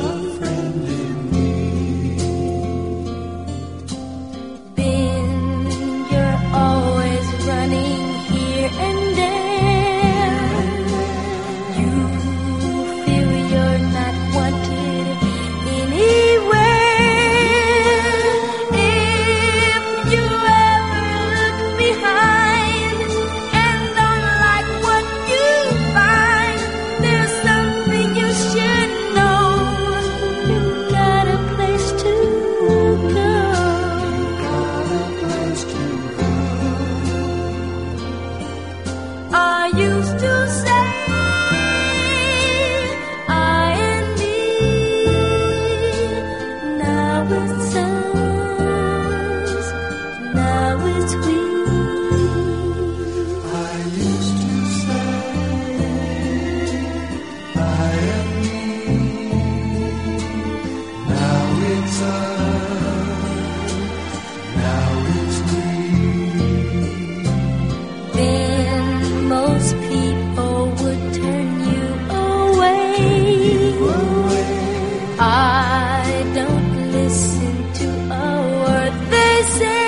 Ben, you're always running here and there. You feel you're not wanted anywhere. If you ever look behind and don't like what you find, there's something you should know. You got a place to go. I used to say I and me. Now it's us. Now it's we. I used to say I and me. Now it's us. Now it's we. Then most people would turn you away. I don't listen to a word they say.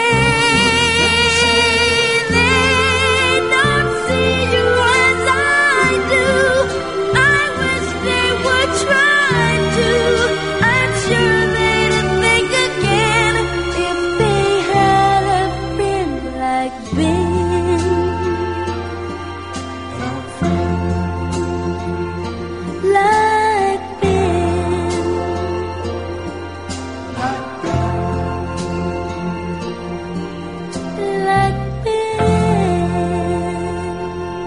They don't see you as I do. I wish they would try to. I'm sure they'd think again if they had a friend like Ben. Like Ben. Like Ben.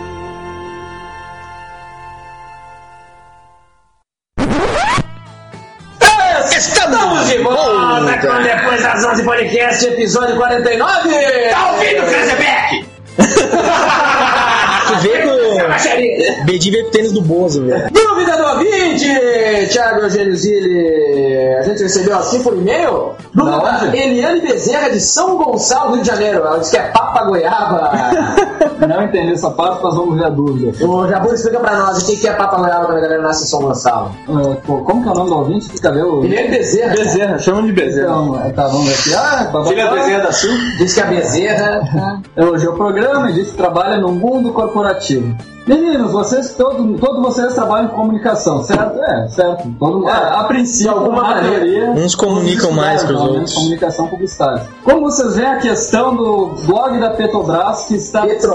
Estamos de volta com Depois das onze Podcast, episódio quarenta e nove. Tá ouvindo, Crazebeck? Tu vê que o Bedinho veio pro tênis do Bozo, velho. Dúvida do ouvinte, Thiago Eugênio Zilli. A gente recebeu assim por e-mail. Dúvida da Eliane Bezerra de São Gonçalo, Rio de Janeiro. Ela disse que é papa goiaba. Não entendi essa parte, nós vamos ver a dúvida. O Jabu explica pra nós o que é papa goiaba quando a galera nasce em São Gonçalo. Uh, pô, como que é o nome do ouvinte? Cadê o... Eliane Bezerra. Bezerra, chama de Bezerra. Então, é, tá, vamos ver aqui. Ah, babá. Filha Bezerra da Silva. Diz que a Bezerra... Elogiou o programa e disse que trabalha no mundo corporativo. Meninos, vocês, todo, todos vocês trabalham com comunicação, certo? É, certo. Todo, é, a princípio, alguma na maneira. teoria, Uns comunicam mais que os pelo menos, outros. Comunicação publicitária. Como vocês veem a questão do blog da Petrobras que está... Petro.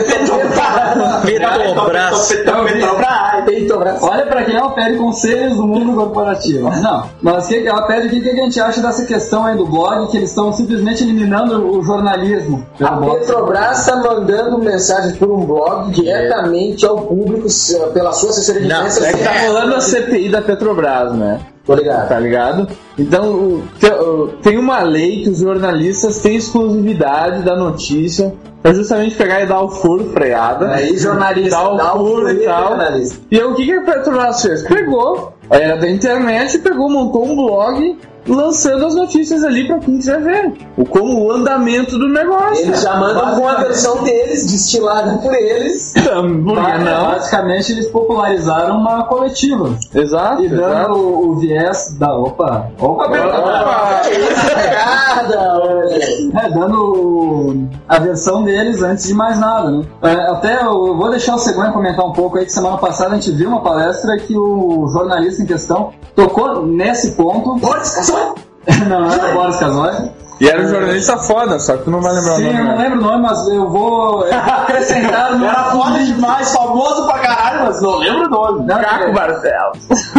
Petrobras. Petrobras. Petrobras. Olha pra quem ela pede conselhos do mundo corporativo. Não, mas que, ela pede o que, que a gente acha dessa questão aí do blog, que eles estão simplesmente eliminando o jornalismo. pelo A blog. Petrobras está mandando mensagem por um blog diretamente ao público pela sua assessoria de Não, imprensa. É que tá rolando a C P I da Petrobras, né? Tô ligado. Tá ligado? Então, o- te- o- tem uma lei que os jornalistas têm exclusividade da notícia pra justamente pegar e dar o furo, freada. Aí, jornalista, Dá o dá o furo furo e e tal. jornalista. E aí, o que, que a Petrobras fez? Pegou, era da internet, pegou, montou um blog lançando as notícias ali pra quem quiser ver. O, como o andamento do negócio. Eles já mandam com a versão deles, destilada por eles. Por que não? Basicamente, eles popularizaram uma coletiva. Exato. E dando exato. o, o viés da. Opa! Opa! Opa. É, dando o- a versão deles antes de mais nada, né? É, até eu vou deixar o Cegonha comentar um pouco aí, que semana passada a gente viu uma palestra que o jornalista em questão tocou nesse ponto. Boris Casoy? Não, não era o Boris Casoy. E era um jornalista foda, só que tu não vai lembrar Sim, o nome. eu não né? lembro o nome, mas eu vou, eu vou acrescentar no. Era foda demais, famoso pra caralho, mas não lembro o nome. Não, Caco Barcelos.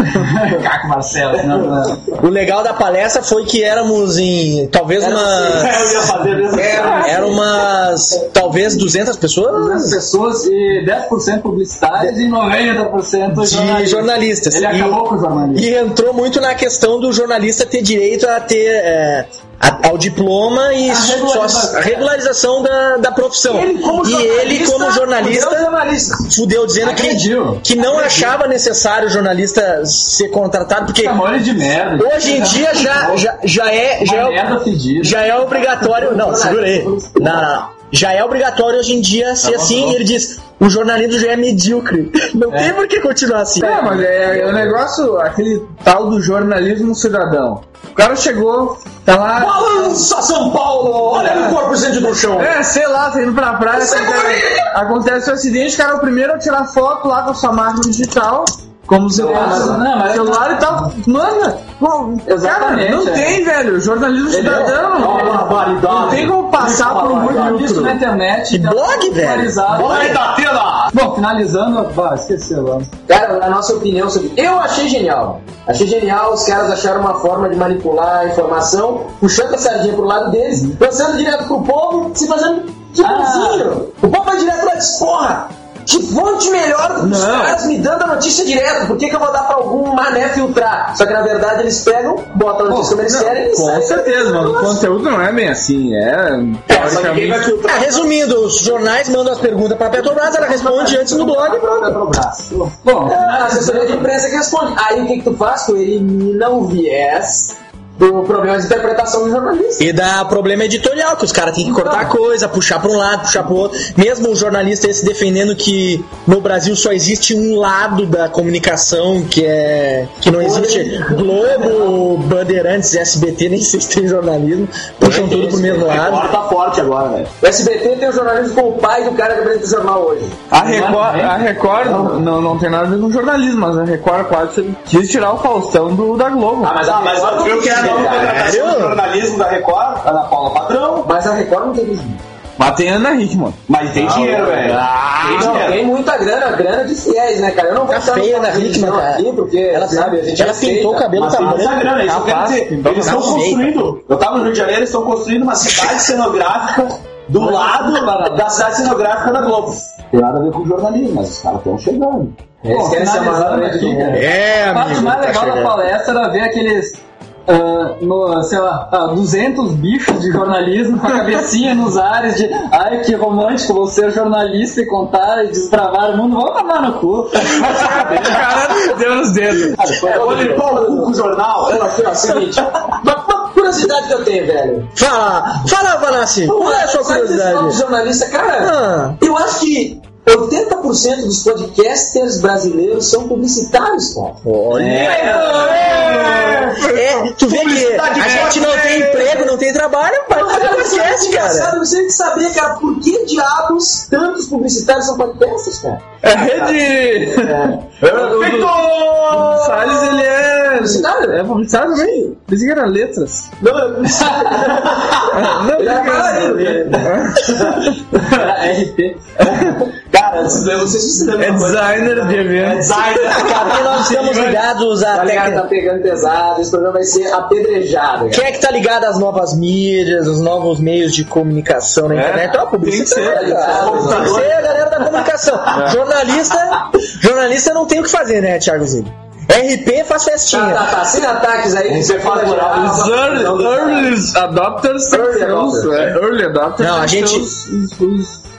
Caco Barcelos, não, não. O legal da palestra foi que éramos em talvez É, eu umas. ia fazer mesmo. Eram umas. talvez duzentas pessoas duzentas pessoas e dez por cento publicitários e noventa por cento de jornalistas. Ele E- acabou com o jornalismo. E entrou muito na questão do jornalista ter direito a ter é, a- ao diploma e regularização. só a regularização da, da profissão. Ele, como e ele, como jornalista, fudeu o jornalista. fudeu dizendo que, Agrediu. que não achava necessário o jornalista ser contratado, porque Chamou ele de merda. hoje em dia já, já, já é. Já Uma é merda fedida. já é obrigatório. Não, segura aí. Não, não, não. Já é obrigatório hoje em dia ser assim. E ele diz: o jornalismo já é medíocre. Não tem por que continuar assim. É, mas é, é o negócio, aquele tal do jornalismo cidadão. O cara chegou, tá lá. Balança São Paulo! Olha o corpo gente no chão! É, sei lá, tá indo pra praia, acontece, acontece o acidente, o cara é o primeiro a tirar foto lá com a sua máquina digital, como você mas- não, mas- celular e tal. Manda! Pô, Exatamente, cara, não é. tem, velho. Jornalismo cidadão. Uma barbaridade. Não tem como passar por um Tudo isso na lucro. internet. E já blog, velho? popularizado. Vai da tela! Bom, finalizando. Bah, esqueceu lá. Cara, a nossa opinião sobre. Eu achei genial. Achei genial, os caras acharam uma forma de manipular a informação, puxando a sardinha pro lado deles, lançando direto pro povo, se fazendo de bonzinho. O povo vai direto lá e diz, porra! Que fonte melhor dos Não. caras me dando a notícia direto. Por que, que eu vou dar pra algum mané filtrar? Só que na verdade eles pegam, botam a notícia como eles querem e Com saem. certeza, mas o conteúdo não é bem assim. É, É, só que quem vai teoricamente. filtrar? Ah, resumindo, os jornais mandam as perguntas pra Petrobras, ela responde antes no blog e pronto. Bom, É, a assessoria de imprensa que responde. Aí o que, que tu faz? Tu elimina o viés do problema de interpretação do jornalista. E dá problema editorial, que os caras têm que cortar coisa, puxar pra um lado, puxar pro outro. Mesmo o jornalista esse defendendo que no Brasil só existe um lado da comunicação, que é que não existe Globo, Bandeirantes, S B T, nem sei se tem jornalismo, puxam tudo pro mesmo lado. Agora tá forte agora, velho. O S B T tem o jornalismo com o pai do cara que apresenta o jornal hoje. A Record, a Record não, não tem nada a ver com jornalismo, mas a Record quase quis tirar o Faustão do, da Globo. Ah, mas, ah, mas tu viu que é a nova contratação de jornalismo da Record? Ana Paula Padrão. Mas a Record não tem isso. Mas tem Ana Hickman. Mas tem dinheiro, velho. Tem Não, dinheiro. tem muita grana, grana de fiéis, né, cara? Eu não vou Tá entrar no feia na papo de Hickman, religião cara. aqui, porque, Ela, sabe, a gente ela respeita. pintou o cabelo, Mas tá tem muita branco. grana, isso quer Capaz, dizer, então eles tá estão feio, construindo. Eu tava no Rio de Janeiro, eles estão construindo uma cidade cenográfica do lado da cidade cenográfica da Globo. Tem nada a ver com jornalismo, mas os caras estão chegando. Eles querem ser a maior finalizando rede do aqui, mundo. cara. É, A parte amigo, mais tá legal da chegando. palestra era ver aqueles, ah, no, sei lá, ah, duzentos bichos de jornalismo com a cabecinha nos ares de ai que romântico, vou ser jornalista e contar e desbravar o mundo, vamos tomar no cu. O cara deu nos dedos. É, vou limpar o cu com o jornal. Olha aqui, ó, seguinte. Uma, uma curiosidade que eu tenho, velho. Fala, fala, Vanassi, qual é a sua Sabe desse nome de curiosidade? jornalista, cara? Ah. Eu acho que oitenta por cento dos podcasters brasileiros são publicitários, cara. É, tu vê que a gente não tem emprego, não tem trabalho, vai fazer podcast, Engraçado, cara. eu gostaria de saber, cara, por que diabos tantos publicitários são podcasters, cara? É rede. Victor! O Salles, ele é. Publicitário? É publicitário também? Pensei que era letras. Não, não. Não, Ele era bailarino, Era R P. Cara, não sei se você lembra. É designer de eventos. Cadê nós estamos ligados à Tá ligado, tá técnica? pegando pesado, esse programa vai ser apedrejado, cara. Quem é que tá ligado às novas mídias, os novos meios de comunicação na internet? Então, a publicidade, tem que ser, cara. tem que ser. Tem que ser a galera da comunicação. Jornalista, jornalista não tem o que fazer, né, Thiago Zinho? R P faz Tá, festinha. tá, tá. Sem ataques aí. Você faz Os early, early adopters Early são os- adopters. é, early adopters Não, a são gente- os- os- os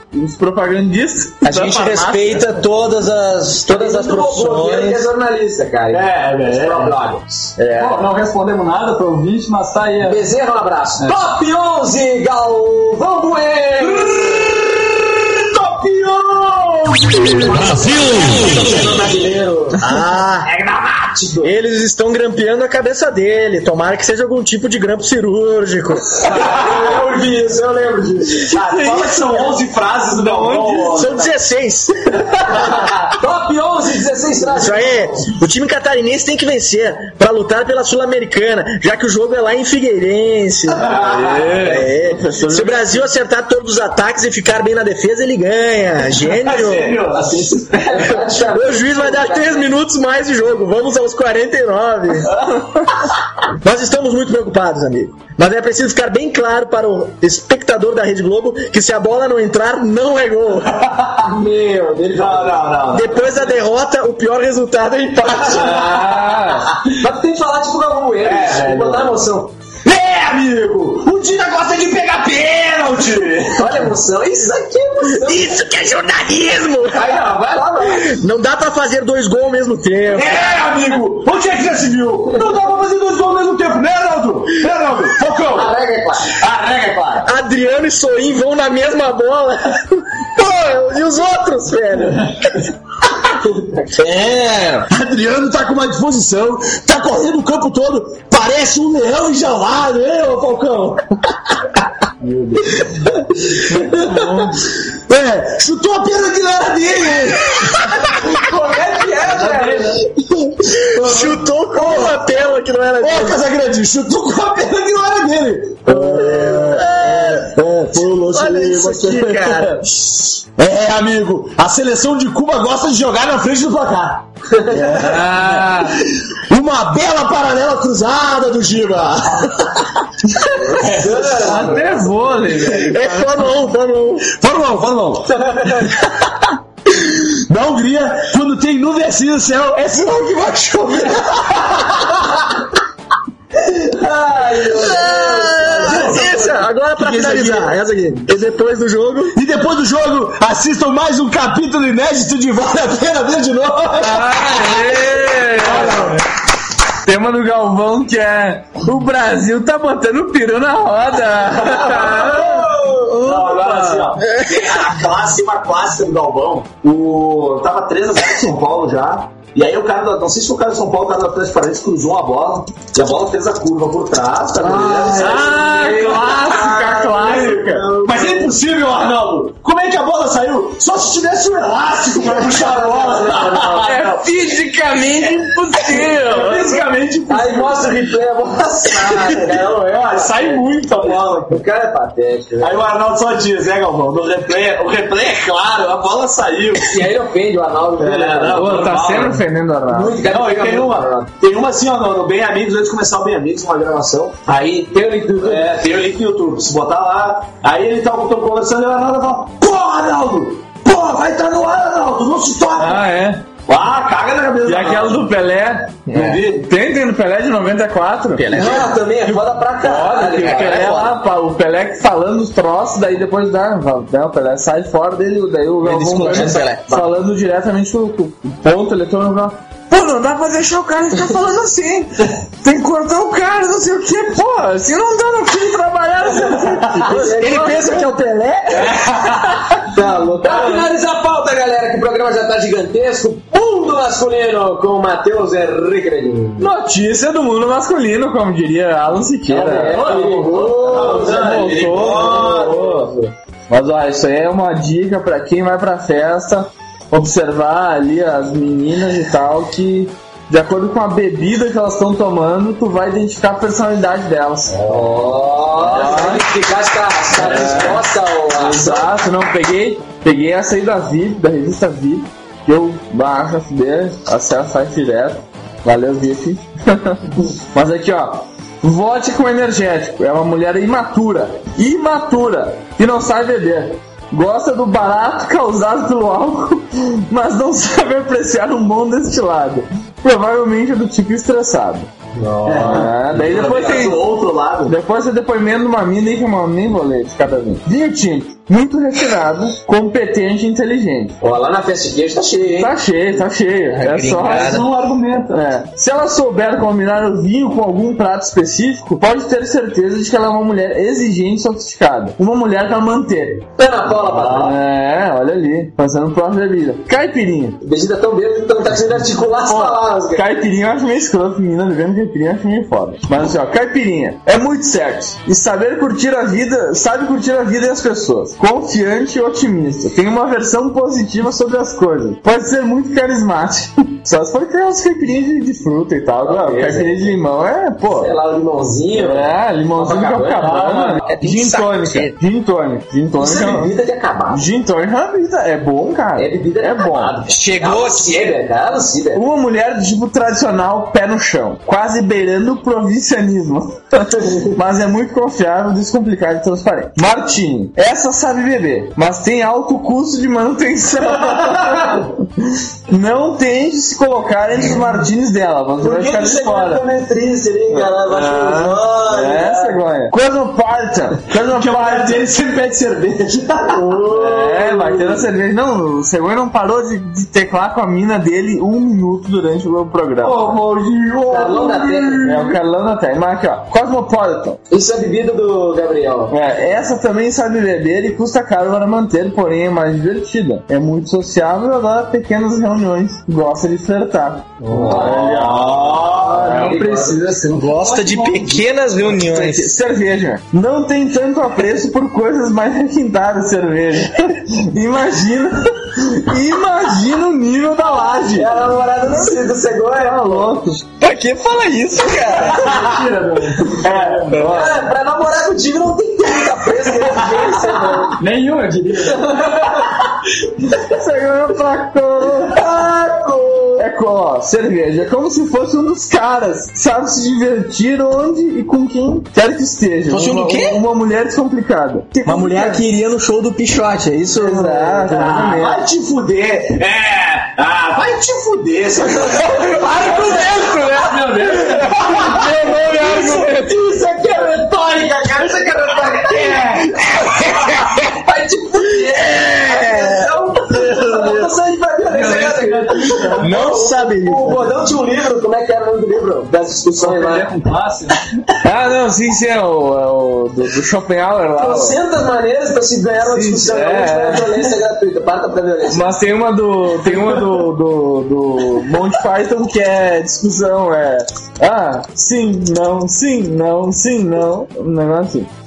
os propagandistas. A gente respeita todas as, todas as Ele é profissões. jornalista, cara. É, Os é. bloggers. Pô, não respondemos nada pro ouvinte, mas tá aí. Bezerra, um abraço. Top onze, Galvão Bueno! Top onze! Brasileiro. Ah, É gramático. eles estão grampeando a cabeça dele. Tomara que seja algum tipo de grampo cirúrgico. Eu vi isso, eu lembro disso. Ah, fala que são onze frases do Galvão. São dezesseis. Top onze, dezesseis frases. Isso aí, o time catarinense tem que vencer pra lutar pela Sul-Americana, já que o jogo é lá em Figueirense. É. Se o Brasil acertar todos os ataques e ficar bem na defesa, ele ganha. Gênio. Assim se espera. O juiz vai dar três minutos mais de jogo. Vamos aos quarenta e nove. Nós estamos muito preocupados, amigo. Mas é preciso ficar bem claro para o espectador da Rede Globo que se a bola não entrar, não é gol. Meu, dele Não, não, não. Depois da derrota, o pior resultado é empate. Mas tu tem que falar tipo Galvão Bueno, É, tem que botar emoção. É, amigo! O Dida gosta de pegar pênalti! Olha a emoção, isso aqui é emoção. Isso que é jornalismo! Aí não, vai lá, vai lá. Não dá pra fazer dois gols ao mesmo tempo. É, amigo! Onde é que já se viu? Não dá pra fazer dois gols ao mesmo tempo, né, Arnaldo? Né, Arnaldo? Falcão! A regra é clara. A regra é clara. Adriano e Soim vão na mesma bola. Pô, e os outros, velho? É, Adriano tá com uma disposição, tá correndo o campo todo, parece um leão enjaulado, hein, ô Falcão? É, chutou a pena que não era dele. Como é que é, velho? Chutou com uma tela que não era Ô, dele. Casagrande, chutou com a pena que não era dele. É, é, foi o lance Olha aí, isso você- aqui, cara. É, amigo, a seleção de Cuba gosta de jogar na frente do placar. É. Uma bela paralela cruzada do Giba. Até vôlei, velho. É Fórmula um, Fórmula um. Fórmula um, Fórmula um. Na Hungria, quando tem nuvem assim no céu, é sinal que vai chover. Ai, meu Deus. Essa, agora pra Que que é isso finalizar, aqui? essa aqui. E depois do jogo. E depois do jogo, assistam mais um capítulo inédito de Vale a Pena Ver de Novo. Aê! Tema do Galvão que é o Brasil tá botando o peru na roda. Não, agora assim, ó. A classe, uma clássica do Galvão. O... Tava três a zero em São Paulo já. E aí o cara, da- não sei se foi o cara de São Paulo, o cara da Atlético Paranaense cruzou a bola. E a bola fez a curva por trás. Tá Ah, clássica, clássica. Mas é impossível, Arnaldo. Como é que a bola saiu? Só se tivesse um elástico pra puxar a bola. É fisicamente impossível. Fisicamente impossível. Aí mostra o replay, a bola sai, cara. Olha, sai muito a bola. O cara é patético, velho. Aí o Arnaldo só diz, né, Galvão? No replay, o replay é claro, a bola saiu. E aí ele ofende o Arnaldo. É, né? não, Pô, tá normal, sempre né? ofendendo a Arnaldo. Muito, cara. Não, e tem uma, tem uma assim, ó, no, no Bem Amigos, antes de começar o Bem Amigos, uma gravação. Aí tem o link do YouTube. É, tem o link do YouTube. Se botar lá, aí ele tá tão conversando e o Arnaldo fala: Pô, Arnaldo! Pô, vai estar no ar, Arnaldo! Não se toca! Ah, é. Ah, caga na cabeça. E aquela do Pelé. Não vi? Tem, tem do Pelé de noventa e quatro. Pelé. Não, também é foda pra caralho. Que o cara. Pelé É foda. lá, pá, o Pelé falando os troços, daí depois dá, né, o Pelé sai fora dele, daí o Galvão explodindo o Pelé. falando diretamente o, o ponto eletrônico lá. Pô, não dá pra deixar o cara ficar falando assim. Tem que cortar o cara, não sei o que. Pô, assim não dá no fim de trabalhar, não sei o quê. Ele pensa que é o Pelé? Tá louco. Pra finalizar a pauta, galera, que o programa já tá gigantesco. Mundo masculino com o Matheus Henrique Neguinho. Notícia do mundo masculino, como diria Alan Siqueira. É, Voltou. Mas ó, isso aí é uma dica pra quem vai pra festa, observar ali as meninas e tal, que de acordo com a bebida que elas estão tomando, tu vai identificar a personalidade delas. Nossa, explicar se tá, se tá disposta ao Exato, não, peguei, peguei essa aí da V I P, da revista V I P, que eu baixo a F D, acesso site direto. Valeu, V I P. Mas aqui, ó. Vote com energético. É uma mulher imatura. Imatura. Que não sabe beber. Gosta do barato causado pelo álcool, mas não sabe apreciar um bom destilado. Provavelmente é do tipo estressado. É, daí depois tem do outro lado. depois tem depoimento de uma mina aí que eu nem vou ler de cada vez. Vinho tinto. muito refinado, competente e inteligente. Ó, lá na festa de queijo tá cheio, hein? Tá cheio, tá cheio. É só brincada. um argumento. É. Se ela souber combinar o vinho com algum prato específico, pode ter certeza de que ela é uma mulher exigente e sofisticada. Uma mulher que ela mantém. Pé na bola, patrão. É, olha ali, fazendo própria bebida. Caipirinha. Bebida tão bêbada que não tá conseguindo articular as palavras, cara. Caipirinha eu acho meio escroto, menina bebendo caipirinha eu acho meio foda. Mas assim, ó, caipirinha é muito sexy. E saber curtir a vida, sabe curtir a vida e as pessoas. Confiante e otimista. Tem uma versão positiva sobre as coisas. Pode ser muito carismático. Só se for aquelas caipirinhas de, de fruta e tal. Ah, caipirinha de limão é, pô. Sei lá, o limãozinho. É, limãozinho de Copacabana. É tudo Gin tônica. saqueiro. Gin tônica. Gin tônica. Isso é bebida de acabar. Gin tônica é uma bebida. É bom, cara. É bebida de É bom. acabado. Chegou Ah, aqui. Ciber, cara, Ciber. Uma mulher de tipo tradicional, pé no chão, quase beirando o provincianismo. Mas é muito confiável, descomplicado e transparente. Martini. Essa sabe beber, mas tem alto custo de manutenção. Não tente se colocar entre os martinis dela, você vai ficar de fora. metrice ali, cara? Vai Ah, é, cegonha. Cosmopolitan. Cosmopolitan. Ele sempre pede cerveja. É, vai ter a cerveja. Não, o cegonha não parou de, de teclar com a mina dele um minuto durante o programa. Carlão da Terra. É o Carlão da Terra. Mas aqui, ó. Cosmopolitan. Isso é bebida do Gabriel. É, essa também sabe beber e custa caro para manter, porém é mais divertida. É muito sociável e adora pequenas reuniões. Gosta de flertar. Olha. Não precisa ser um Gosta de pequenas reuniões. Cerveja. Não tem tanto apreço por coisas mais requintadas, cerveja. Imagina. Imagina o nível da laje. É a namorada do Cid, do Cegonha. Tá louco. Pra que fala isso, cara? É, pra namorar contigo não tem que ter muita pressa, que exigência, mano. Nenhum, eu diria. Cegonha Paco. É co- ó, cerveja. É como se fosse um dos caras. Sabe se divertir onde e com quem quer que esteja. Fosse um uma, do quê? Uma mulher descomplicada. Uma mulher que iria no show do Pichote, é isso? Exato, Ah, exatamente. vai te fuder. É. Ah, vai te fuder. Seu... Argumento, né? Meu Deus. Isso, isso aqui é retórica, cara. Isso aqui é retórica. É. Vai te fuder. Você aí vai violência, cara. Não sabe. O Bodão tinha um livro, como é que era o nome do livro? Das discussões Ele é lá. com classe, né? Ah, não, sim, sim, é o, é o do, do Schopenhauer lá. ó. trocentas maneiras pra se ganhar uma Sim, discussão. é. Não é violência gratuita, parta pra violência. Mas tem uma do. Tem uma do. do, do Monty Python que é discussão, é. Ah, sim, não, sim, não, sim, não. Um negócio assim.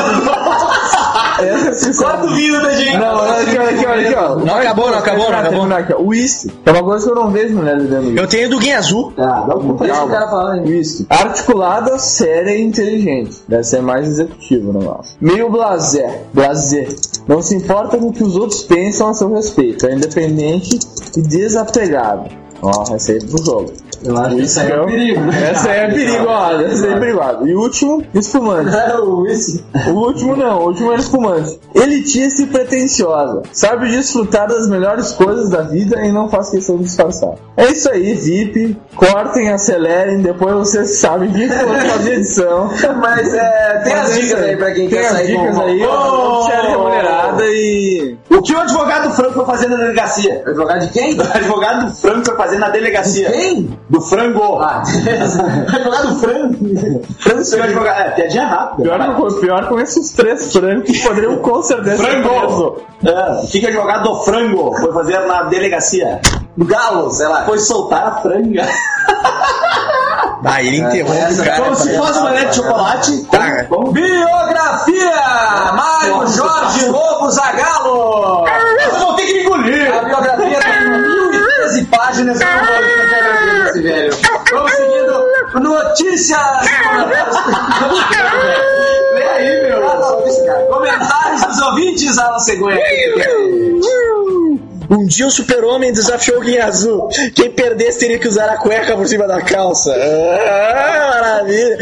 Essa discussão. Corta o vídeo, Dedinho. Não, olha aqui, olha aqui, olha aqui, ó. Não acabou, não acabou, não acabou. O whisky. É uma coisa que eu não vejo mulher bebendo whisky. Eu tenho do Guinha Azul. Ah, dá um deixa o cara falar, hein? Whisky. Articulada, séria e inteligente. Deve ser mais executivo o negócio. Meio blasé. Blasé. Não se importa com o que os outros pensam a seu respeito. É independente e desapegado. Ó, essa aí é pro jogo. Eu acho que isso aí é um perigo, né? Essa aí é perigosa, essa aí é perigosa. E o último, espumante. É o whisky. O último não, o último é espumante. Elitista e pretensiosa. Sabe desfrutar das melhores coisas da vida e não faz questão de disfarçar. É isso aí, V I P. Cortem, acelerem, depois vocês sabem que for fazer edição. Mas é, tem Mas as é dicas isso aí pra quem tem quer as sair dicas com aí, ó, Oh! série remunerada e... O que o advogado Franco foi fazer na delegacia? Advogado de quem? O advogado do Franco foi fazer na delegacia. Quem? Do frango. Ah, Advogado Franco. Franco, seu advogado. É, piadinha rápida. Pior, que- pior com esses três francos que poderiam com certeza ser presos. Frango. É, o que, que o advogado do frango foi fazer na delegacia? do galo, sei lá. Foi soltar a franga. Ah, ele interrompe o cara. Como se fosse uma manete de chocolate. Tá. Como- Biografia! Mário Jorge Lobo Zagallo! Eu vou ter que me engolir. A biografia tem mil e treze páginas. Eu não vou ler esse velho. Vamos seguindo. Notícias! Lê aí, meu. Ah, não, isso, cara. Comentários dos ouvintes, Alan Cegonha. Um dia o super-homem desafiou o Guinha Azul. Quem perdesse teria que usar a cueca por cima da calça. Ah, maravilha.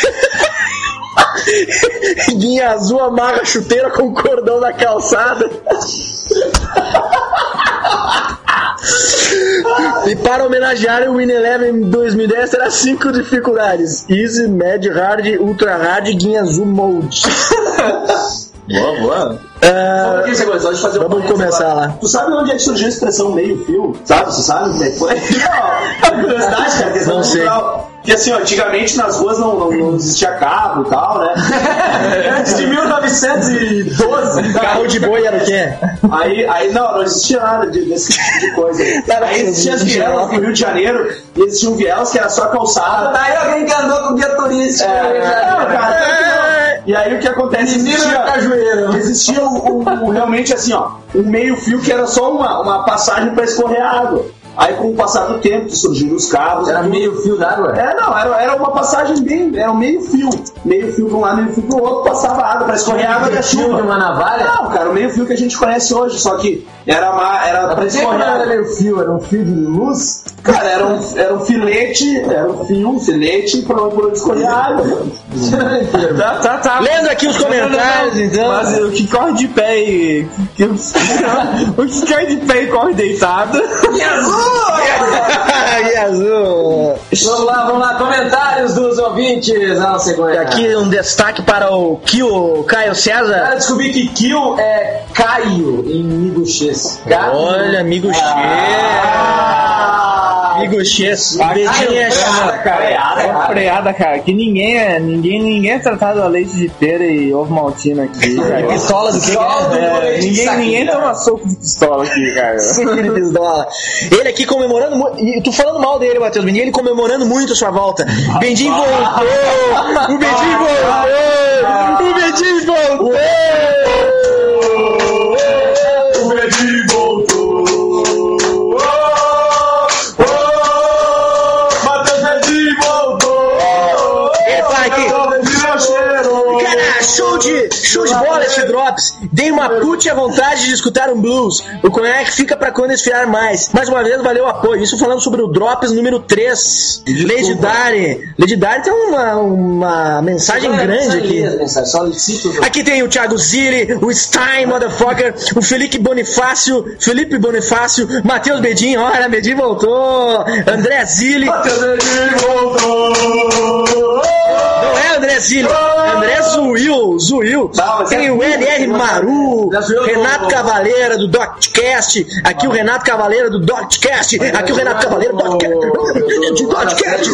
Guinha Azul amarra a chuteira com o cordão da calçada. E para homenagear o Win Eleven dois mil e dez terá cinco dificuldades: Easy, Med, Hard, Ultra Hard e Guinha Azul Mode. Boa, boa. Ah, Só um deixa eu fazer uma vamos começar lá. Tu sabe onde é que surgiu a expressão meio-fio? Sabe? Você sabe onde é que foi? Não, é curiosidade, cara. Questão Não sei. cultural. Porque assim, ó, antigamente nas ruas não, não, não existia cabo e tal, né? Antes de mil novecentos e doze. Carro de boi era o quê? Aí, aí não, não existia nada de, desse tipo de coisa. Aí existia as vielas no Rio de Janeiro, e existiam vielas que era só calçada. Aí alguém que andou com guia turístico. É, não, cara, tanto que não. E aí o que acontece? Existia, existia o, o, o- realmente assim, ó, um meio fio que era só uma, uma passagem para escorrer água. Aí com o passar do tempo surgiram os cabos. Era tudo. meio fio d'água. É, não, era, era uma passagem bem. Era um meio fio. Meio fio para um lado, meio fio para o outro, passava água para escorrer água da Fio chuva. de uma navalha. Não, cara, o meio fio que a gente conhece hoje, só que era, uma, era para Por que escorrer não era água. meio fio? Era um fio de luz? Cara, era um, era um filete, era um fio, um filete para onde escorrer água. Tá, tá, tá. Lendo aqui os comentários, então. Mas o que corre de pé e. que- o que corre de pé e corre deitado. E azul. Vamos lá, vamos lá. Comentários dos ouvintes. Ah, cegonha. E aqui um destaque para o Kio Caio César. Eu descobri que Kill é Caio em Miguxês. Olha, amigo X. Amigo X. Beijinho é É freada, cara. Que ninguém é, ninguém, ninguém é tratado a leite de pera e ovo maltino aqui, cara. Pistola do que que É, ninguém, ninguém toma soco de pistola aqui, cara. Ele pistola. Ele aqui comemorando muito. E tu falando mal dele, Matheus Bendim, ele comemorando muito a sua volta. Bendim voltou! O Bendim voltou! O Bendim voltou! O Bendim voltou. Matheus Bendim voltou. Ele fala aqui. Meu cheiro. Cara, show de, show de bola esse Drops. Dei uma puta vontade de escutar um blues. O conhaque fica pra quando esfriar mais. Mais uma vez, valeu o apoio. Isso falando sobre o Drops número três. Lady Dari. Lady Dari tem uma, uma mensagem grande aqui. Só cito. Aqui tem o Thiago Zilli, o Stein, motherfucker, o Felipe Bonifácio, Felipe Bonifácio, Matheus Bedin, olha, Bedin voltou, André Zilli. Matheus Bendim voltou. Não é André Zilli, é André Zuil, Zuil. Não, mas Tem é o L R Maru, Já Zuil, Renato não. Cavaleira do Doctcast, aqui o Renato Cavaleira do Doctcast, aqui o Renato Cavaleira do Doctcast. Doctcast.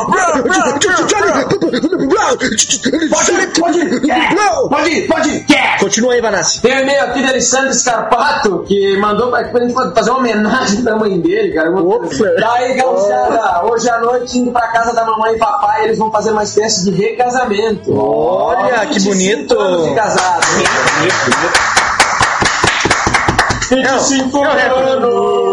Pode ir, pode ir, pode ir. Continua aí, Vanassi. Tem um e-mail aqui de Alessandro Scarpato, que mandou pra, pra gente fazer uma homenagem pra mãe dele, cara. Opa. Daí, galera, hoje à noite, indo pra casa da mamãe e papai, eles vão fazer uma espécie de recasamento. Olha, que vinte e cinco bonito. anos de casado. vinte e cinco anos.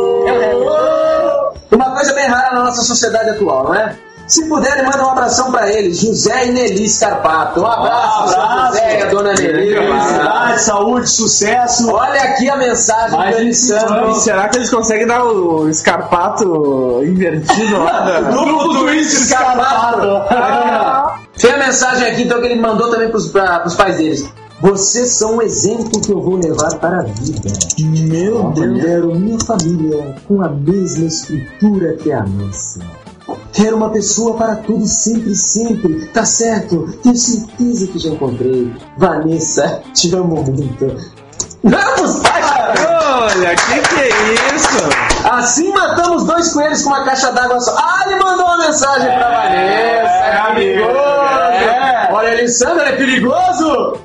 Uma coisa bem rara na nossa sociedade atual, não é? Se puderem, manda um abração pra eles, José e Nelly Scarpato. Um abraço, Um seu abraço. José e a dona Nelly. Felicidade, saúde, sucesso. Olha aqui a mensagem Mais do vinte e cinco Alessandro. anos. Será que eles conseguem dar o escarpato invertido lá? da- Grupo Twist Scarpato. Tem a mensagem aqui, então, que ele mandou também pros, pra, pros pais deles. Vocês são um exemplo que eu vou levar para a vida. Meu Deus. Quero minha família com a mesma estrutura que a nossa. Quero uma pessoa para tudo, sempre, sempre. Tá certo? Tenho certeza que já encontrei. Vanessa, te amo muito. Vamos, cara! Olha, que que é isso? Assim matamos dois coelhos com uma caixa d'água só. Ah, ele mandou uma mensagem pra Vanessa. É perigoso. É. Olha, Alessandro, é perigoso.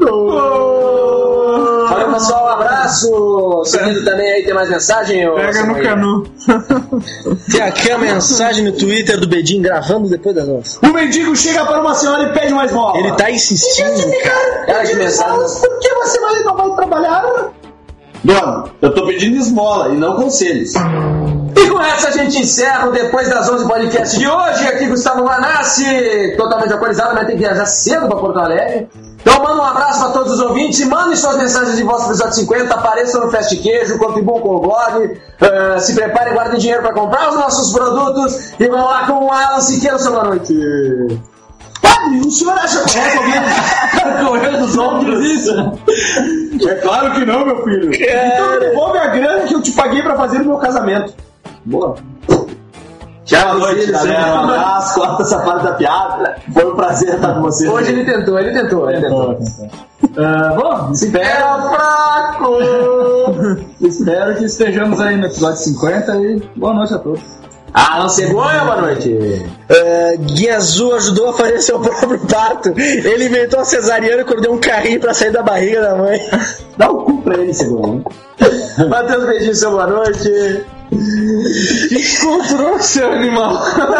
Olha, pessoal, um abraço. Seguindo também aí, tem mais mensagem? ô, Pega no Samuel? canu. Tem aqui a mensagem no Twitter do Bedin gravando depois das nossas. O mendigo chega para uma senhora e pede mais bola. Ele tá insistindo, cara. Cara, que mensagem. Por que você vai, não vai trabalhar? Dona, eu tô pedindo esmola e não conselhos. E com essa a gente encerra o Depois das onze podcast de hoje. Aqui Gustavo Vanassi, totalmente atualizado, mas tem que viajar cedo para Porto Alegre. Então manda um abraço para todos os ouvintes e mandem suas mensagens de voz para o episódio cinquenta, apareçam no Fast Queijo, contribuam com o blog, uh, se preparem, guardem dinheiro para comprar os nossos produtos e vamos lá com o Alan Siqueira, seu boa noite. Padre, o senhor acha correto alguém correndo dos ombros isso? É claro que não, meu filho. Então devolve a grana que eu te paguei para fazer o meu casamento. Boa. Boa noite, galera. Um abraço, corta essa parte da piada. Foi um prazer estar com vocês. Hoje ele tentou, ele tentou, ele tentou. Uh, bom, espero, fraco! espero que estejamos aí no episódio cinquenta e boa noite a todos. Alan Cegonha, boa noite. Uh, Guia Azul ajudou a fazer seu próprio parto. Ele inventou a cesariana quando deu um carrinho pra sair da barriga da mãe. Dá o cu pra ele, Cegonha. Matheus Beijinho, seu boa noite. Encontrou seu animal.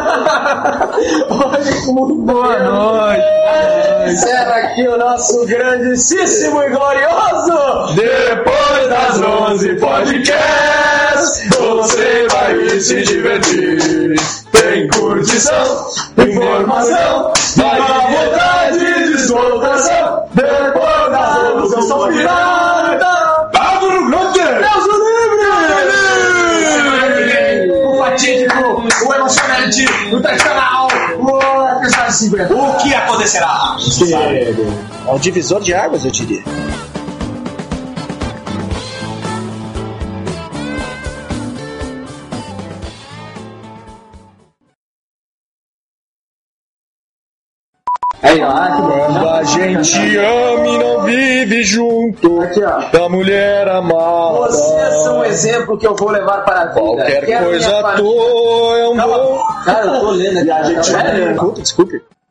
Olha como Boa noite. Encerra aqui o nosso grandíssimo e glorioso Depois das onze podcasts, você vai se divertir. Tem curtição, informação, vai dar vontade de descontração. Depois das onze eu sou pirata. Pablo Grande! Deus o livre! o fatídico, o emocionante, o tradicional, o episódio cinquenta. O que acontecerá? É o divisor de águas, eu diria. Aí, ó, que bem. Quando a gente ama e não vive junto Aqui, ó. da mulher amada. Vocês são um exemplo que eu vou levar para a vida. Qualquer Quero coisa minha à família- toa é um bom. Cara, eu tô lendo aqui. E a gente Cara, vai ler. Desculpe, desculpe.